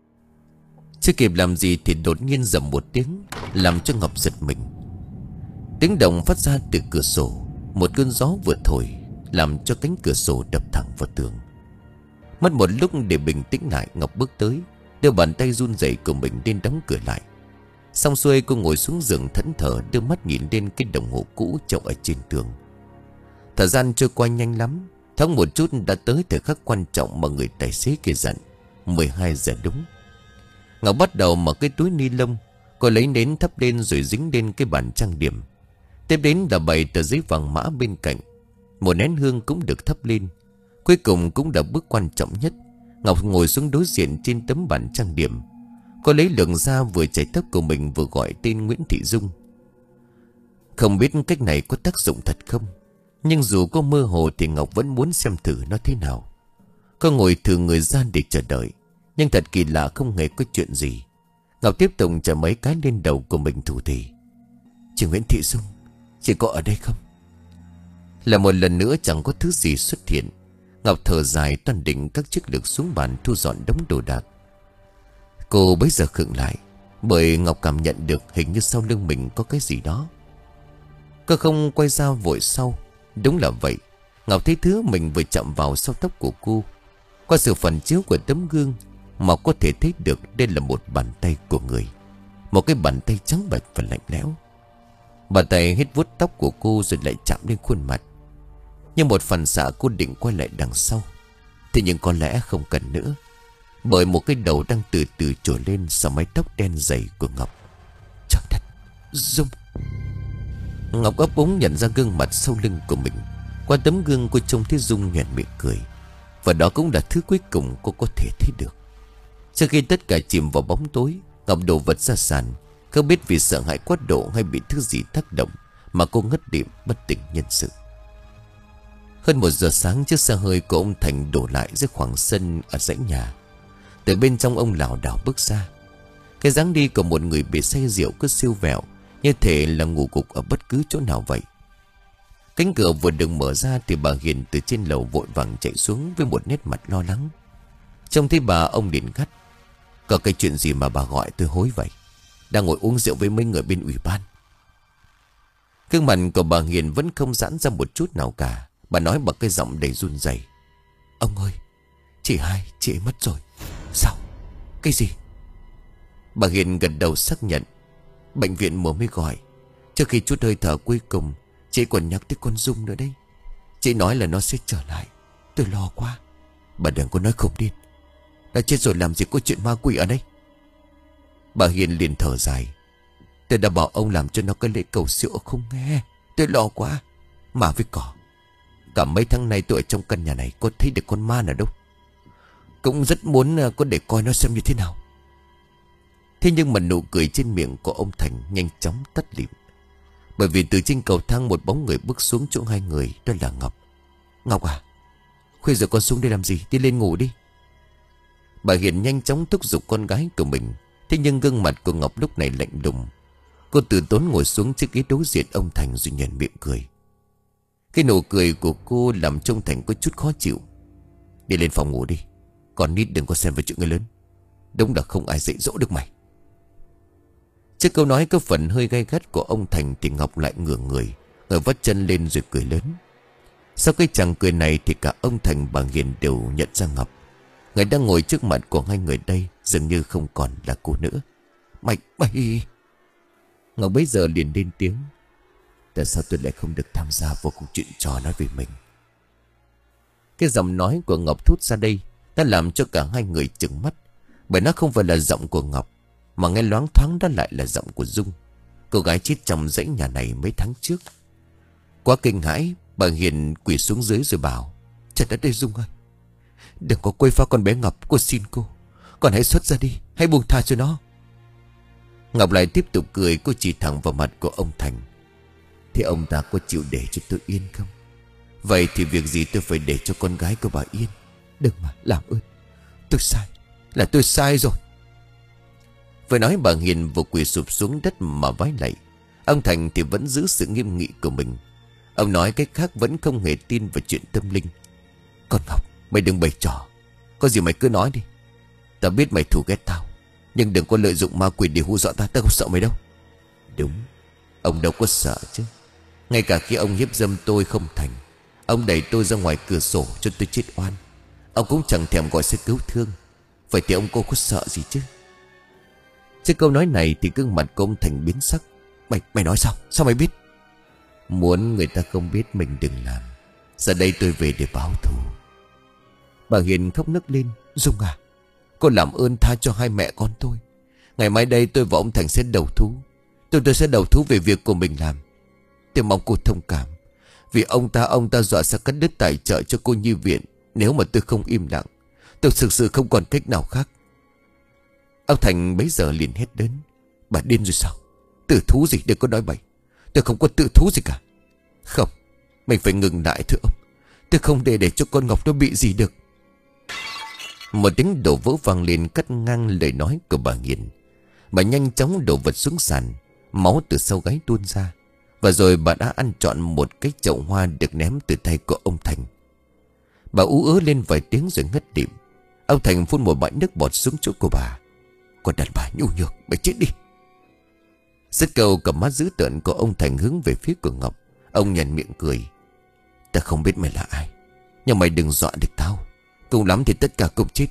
Chưa kịp làm gì thì đột nhiên rầm một tiếng làm cho Ngọc giật mình. Tiếng động phát ra từ cửa sổ. Một cơn gió vừa thổi làm cho cánh cửa sổ đập thẳng vào tường. Mất một lúc để bình tĩnh lại, Ngọc bước tới, đưa bàn tay run rẩy của mình lên đóng cửa lại. Xong xuôi cô ngồi xuống giường thẫn thờ, đưa mắt nhìn lên cái đồng hồ cũ treo ở trên tường. Thời gian trôi qua nhanh lắm. Thoáng một chút đã tới thời khắc quan trọng mà người tài xế kia dặn, mười hai giờ đúng. Ngọc bắt đầu mở cái túi ni lông. Cô lấy nến thắp lên rồi dính lên cái bàn trang điểm. Tiếp đến là bảy tờ giấy vàng mã bên cạnh. Một nén hương cũng được thắp lên. Cuối cùng cũng là bước quan trọng nhất. Ngọc ngồi xuống đối diện trên tấm bàn trang điểm. Cô lấy lượng ra, vừa chải tóc của mình vừa gọi tên Nguyễn Thị Dung. Không biết cách này có tác dụng thật không, nhưng dù có mơ hồ thì Ngọc vẫn muốn xem thử nó thế nào. Cô ngồi thử người ra để chờ đợi, nhưng thật kỳ lạ, không hề có chuyện gì. Ngọc tiếp tục chả mấy cái lên đầu của mình thủ thỉ. Chị Nguyễn Thị Dung, chị có ở đây không? Là một lần nữa chẳng có thứ gì xuất hiện. Ngọc thở dài, toàn định các chiếc lược xuống bàn thu dọn đống đồ đạc. Cô bấy giờ khựng lại, bởi Ngọc cảm nhận được hình như sau lưng mình có cái gì đó. Cô không quay ra vội sau. Đúng là vậy, Ngọc thấy thứ mình vừa chạm vào sau tóc của cô. Qua sự phản chiếu của tấm gương mà có thể thấy được đây là một bàn tay của người. Một cái bàn tay trắng bệch và lạnh lẽo. Bàn tay hết vuốt tóc của cô rồi lại chạm lên khuôn mặt. Nhưng một phần xạ cô định quay lại đằng sau. Thế nhưng có lẽ không cần nữa, bởi một cái đầu đang từ từ trồi lên sau mái tóc đen dày của Ngọc. Trời đất, Dung! Ngọc ấp úng nhận ra gương mặt sau lưng của mình. Qua tấm gương cô trông thấy Dung nhoẻn miệng cười. Và đó cũng là thứ cuối cùng cô có thể thấy được. Sau khi tất cả chìm vào bóng tối, Ngọc đổ vật ra sàn. Không biết vì sợ hãi quá độ hay bị thứ gì tác động mà cô ngất lịm bất tỉnh nhân sự. Hơn một giờ sáng, chiếc xe hơi của ông Thành đổ lại dưới khoảng sân ở dãy nhà. Từ bên trong ông lảo đảo bước ra. Cái dáng đi của một người bị say rượu cứ siêu vẹo, như thể là ngủ gục ở bất cứ chỗ nào vậy. Cánh cửa vừa được mở ra thì bà Hiền từ trên lầu vội vàng chạy xuống với một nét mặt lo lắng. Trông thấy bà, ông liền gắt: "Có cái chuyện gì mà bà gọi tôi hối vậy? Đang ngồi uống rượu với mấy người bên ủy ban." Gương mặt của bà Hiền vẫn không giãn ra một chút nào cả. Bà nói bằng cái giọng đầy run rẩy: "Ông ơi, chị hai, chị ấy mất rồi." "Sao? Cái gì?" Bà Hiền gật đầu xác nhận: "Bệnh viện vừa mới gọi. Trước khi chút hơi thở cuối cùng, chị còn nhắc tới con Dung nữa đấy. Chị nói là nó sẽ trở lại. Tôi lo quá." "Bà đừng có nói không điên. Đã chết rồi làm gì có chuyện ma quỷ ở đây." Bà Hiền liền thở dài: "Tôi đã bảo ông làm cho nó cái lễ cầu siêu không nghe. Tôi lo quá. Mà với cỏ. Cả mấy tháng nay tôi ở trong căn nhà này có thấy được con ma nào đâu. Cũng rất muốn có để coi nó xem như thế nào." Thế nhưng mà nụ cười trên miệng của ông Thành nhanh chóng tắt lịm. Bởi vì từ trên cầu thang một bóng người bước xuống chỗ hai người. Đó là Ngọc. "Ngọc à, khuya giờ con xuống đây làm gì? Đi lên ngủ đi." Bà Hiền nhanh chóng thúc giục con gái của mình. Thế nhưng gương mặt của Ngọc lúc này lạnh lùng. Cô từ tốn ngồi xuống chiếc ghế đối diện ông Thành rồi nhoẻn miệng cười. Cái nụ cười của cô làm trông Thành có chút khó chịu. "Đi lên phòng ngủ đi. Còn nít đừng có xem với chuyện người lớn. Đúng là không ai dạy dỗ được mày." Trước câu nói có phần hơi gay gắt của ông Thành thì Ngọc lại ngửa người, ngồi vắt chân lên rồi cười lớn. Sau cái chàng cười này thì cả ông Thành bà Hiền đều nhận ra Ngọc. Người đang ngồi trước mặt của hai người đây dường như không còn là cô nữa. Mày, mày... Ngọc bấy giờ liền lên tiếng: "Tại sao tôi lại không được tham gia vào cuộc chuyện trò nói về mình?" Cái giọng nói của Ngọc thốt ra đây đã làm cho cả hai người trừng mắt. Bởi nó không phải là giọng của Ngọc, mà nghe loáng thoáng đó lại là giọng của Dung, cô gái chết trong dãy nhà này mấy tháng trước. Quá kinh hãi, bà Hiền quỳ xuống dưới rồi bảo: "Trời đất ơi Dung ơi, đừng có quấy phá con bé Ngọc, cô xin cô. Con hãy xuất ra đi, hãy buông tha cho nó." Ngọc lại tiếp tục cười. Cô chỉ thẳng vào mặt của ông Thành: "Thế ông ta có chịu để cho tôi yên không? Vậy thì việc gì tôi phải để cho con gái của bà yên? Đừng mà, làm ơn. Tôi sai, là tôi sai rồi." Vừa nói bà Hiền vừa quỳ sụp xuống đất mà vái lạy. Ông Thành thì vẫn giữ sự nghiêm nghị của mình. Ông nói cách khác vẫn không hề tin vào chuyện tâm linh. "Con Ngọc, mày đừng bày trò. Có gì mày cứ nói đi. Tao biết mày thù ghét tao, nhưng đừng có lợi dụng ma quỷ để hù dọa ta. Tao không sợ mày đâu." "Đúng, ông đâu có sợ chứ. Ngay cả khi ông hiếp dâm tôi không thành, ông đẩy tôi ra ngoài cửa sổ cho tôi chết oan, ông cũng chẳng thèm gọi xe cứu thương. Vậy thì ông cô có sợ gì chứ?" Trước câu nói này thì gương mặt của ông Thành biến sắc. Mày, mày nói sao? Sao mày biết?" "Muốn người ta không biết mình đừng làm. Giờ đây tôi về để báo thù." Bà Hiền khóc nức lên: "Dung à, cô làm ơn tha cho hai mẹ con tôi. Ngày mai đây tôi và ông Thành sẽ đầu thú. Tôi tôi sẽ đầu thú về việc của mình làm. Tôi mong cô thông cảm. Vì ông ta ông ta dọa sẽ cắt đứt tài trợ cho cô nhi viện nếu mà tôi không im lặng. Tôi thực sự không còn cách nào khác." Ông Thành bấy giờ liền hét lớn: "Bà điên rồi sao? Tự thú gì, đừng có nói bậy. Tôi không có tự thú gì cả. Không, mình phải ngừng lại thưa ông. Tôi không để để cho con Ngọc nó bị gì được." Một tiếng đổ vỡ vang lên cắt ngang lời nói của bà Hiền. Bà nhanh chóng đổ vật xuống sàn. Máu từ sau gáy tuôn ra. Và rồi bà đã ăn trọn một cái chậu hoa được ném từ tay của ông Thành. Bà ú ớ lên vài tiếng rồi ngất lịm. Ông Thành phun một bãi nước bọt xuống chỗ của bà. "Con đàn bà nhu nhược, mày chết đi." Dứt câu, cầm mắt dữ tợn của ông Thành hướng về phía của Ngọc. Ông nhàn miệng cười: "Ta không biết mày là ai, nhưng mày đừng dọa được tao. Cùng lắm thì tất cả cùng chết."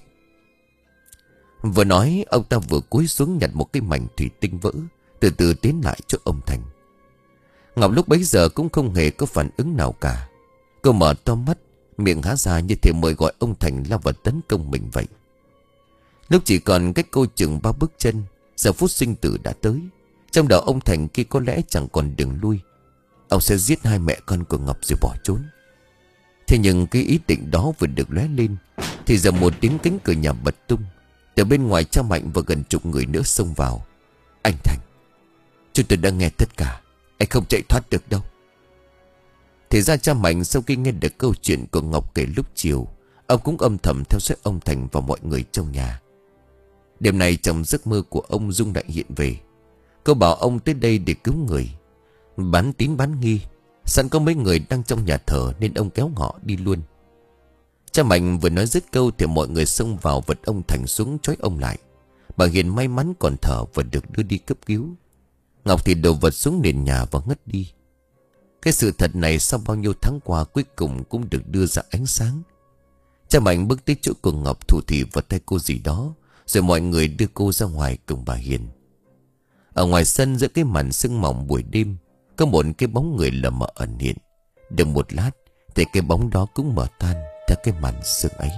Vừa nói, ông ta vừa cúi xuống nhặt một cái mảnh thủy tinh vỡ, từ từ tiến lại cho ông Thành. Ngọc lúc bấy giờ cũng không hề có phản ứng nào cả. Cô mở to mắt, miệng há ra như thể mời gọi ông Thành lao vào tấn công mình vậy. Lúc chỉ còn cách cô chừng ba bước chân, giờ phút sinh tử đã tới. Trong đầu ông Thành kia có lẽ chẳng còn đường lui. ông sẽ giết hai mẹ con của Ngọc rồi bỏ trốn. Thế nhưng cái ý định đó vừa được lóe lên thì giờ một tiếng cánh cửa nhà bật tung. Từ bên ngoài cha Mạnh và gần chục người nữa xông vào. Anh Thành, chúng tôi đã nghe tất cả, anh không chạy thoát được đâu. Thì ra cha Mạnh sau khi nghe được câu chuyện của Ngọc kể lúc chiều, ông cũng âm thầm theo dõi ông Thành và mọi người trong nhà. Đêm nay trong giấc mơ của ông, Dung lại hiện về. Cô bảo ông tới đây để cứu người. Bán tín bán nghi, sẵn có mấy người đang trong nhà thờ nên ông kéo họ đi luôn. Cha Mạnh vừa nói dứt câu thì mọi người xông vào vật ông Thành xuống trói ông lại. Bà Hiền may mắn còn thở và được đưa đi cấp cứu. Ngọc thì đổ vật xuống nền nhà và ngất đi. Cái sự thật này sau bao nhiêu tháng qua cuối cùng cũng được đưa ra ánh sáng. Cha Mạnh bước tới chỗ của Ngọc, thủ thỉ vào tay cô gì đó, rồi mọi người đưa cô ra ngoài cùng bà Hiền. Ở ngoài sân giữa cái màn sương mỏng buổi đêm, có một cái bóng người lờ mờ ẩn hiện. Được một lát thì cái bóng đó cũng mở tan theo cái màn sương ấy.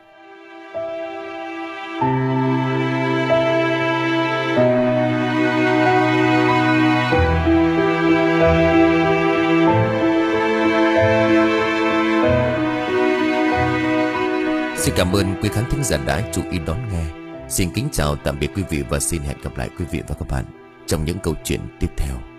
Xin cảm ơn quý khán thính giả đã chú ý đón nghe. Xin kính chào tạm biệt quý vị và xin hẹn gặp lại quý vị và các bạn trong những câu chuyện tiếp theo.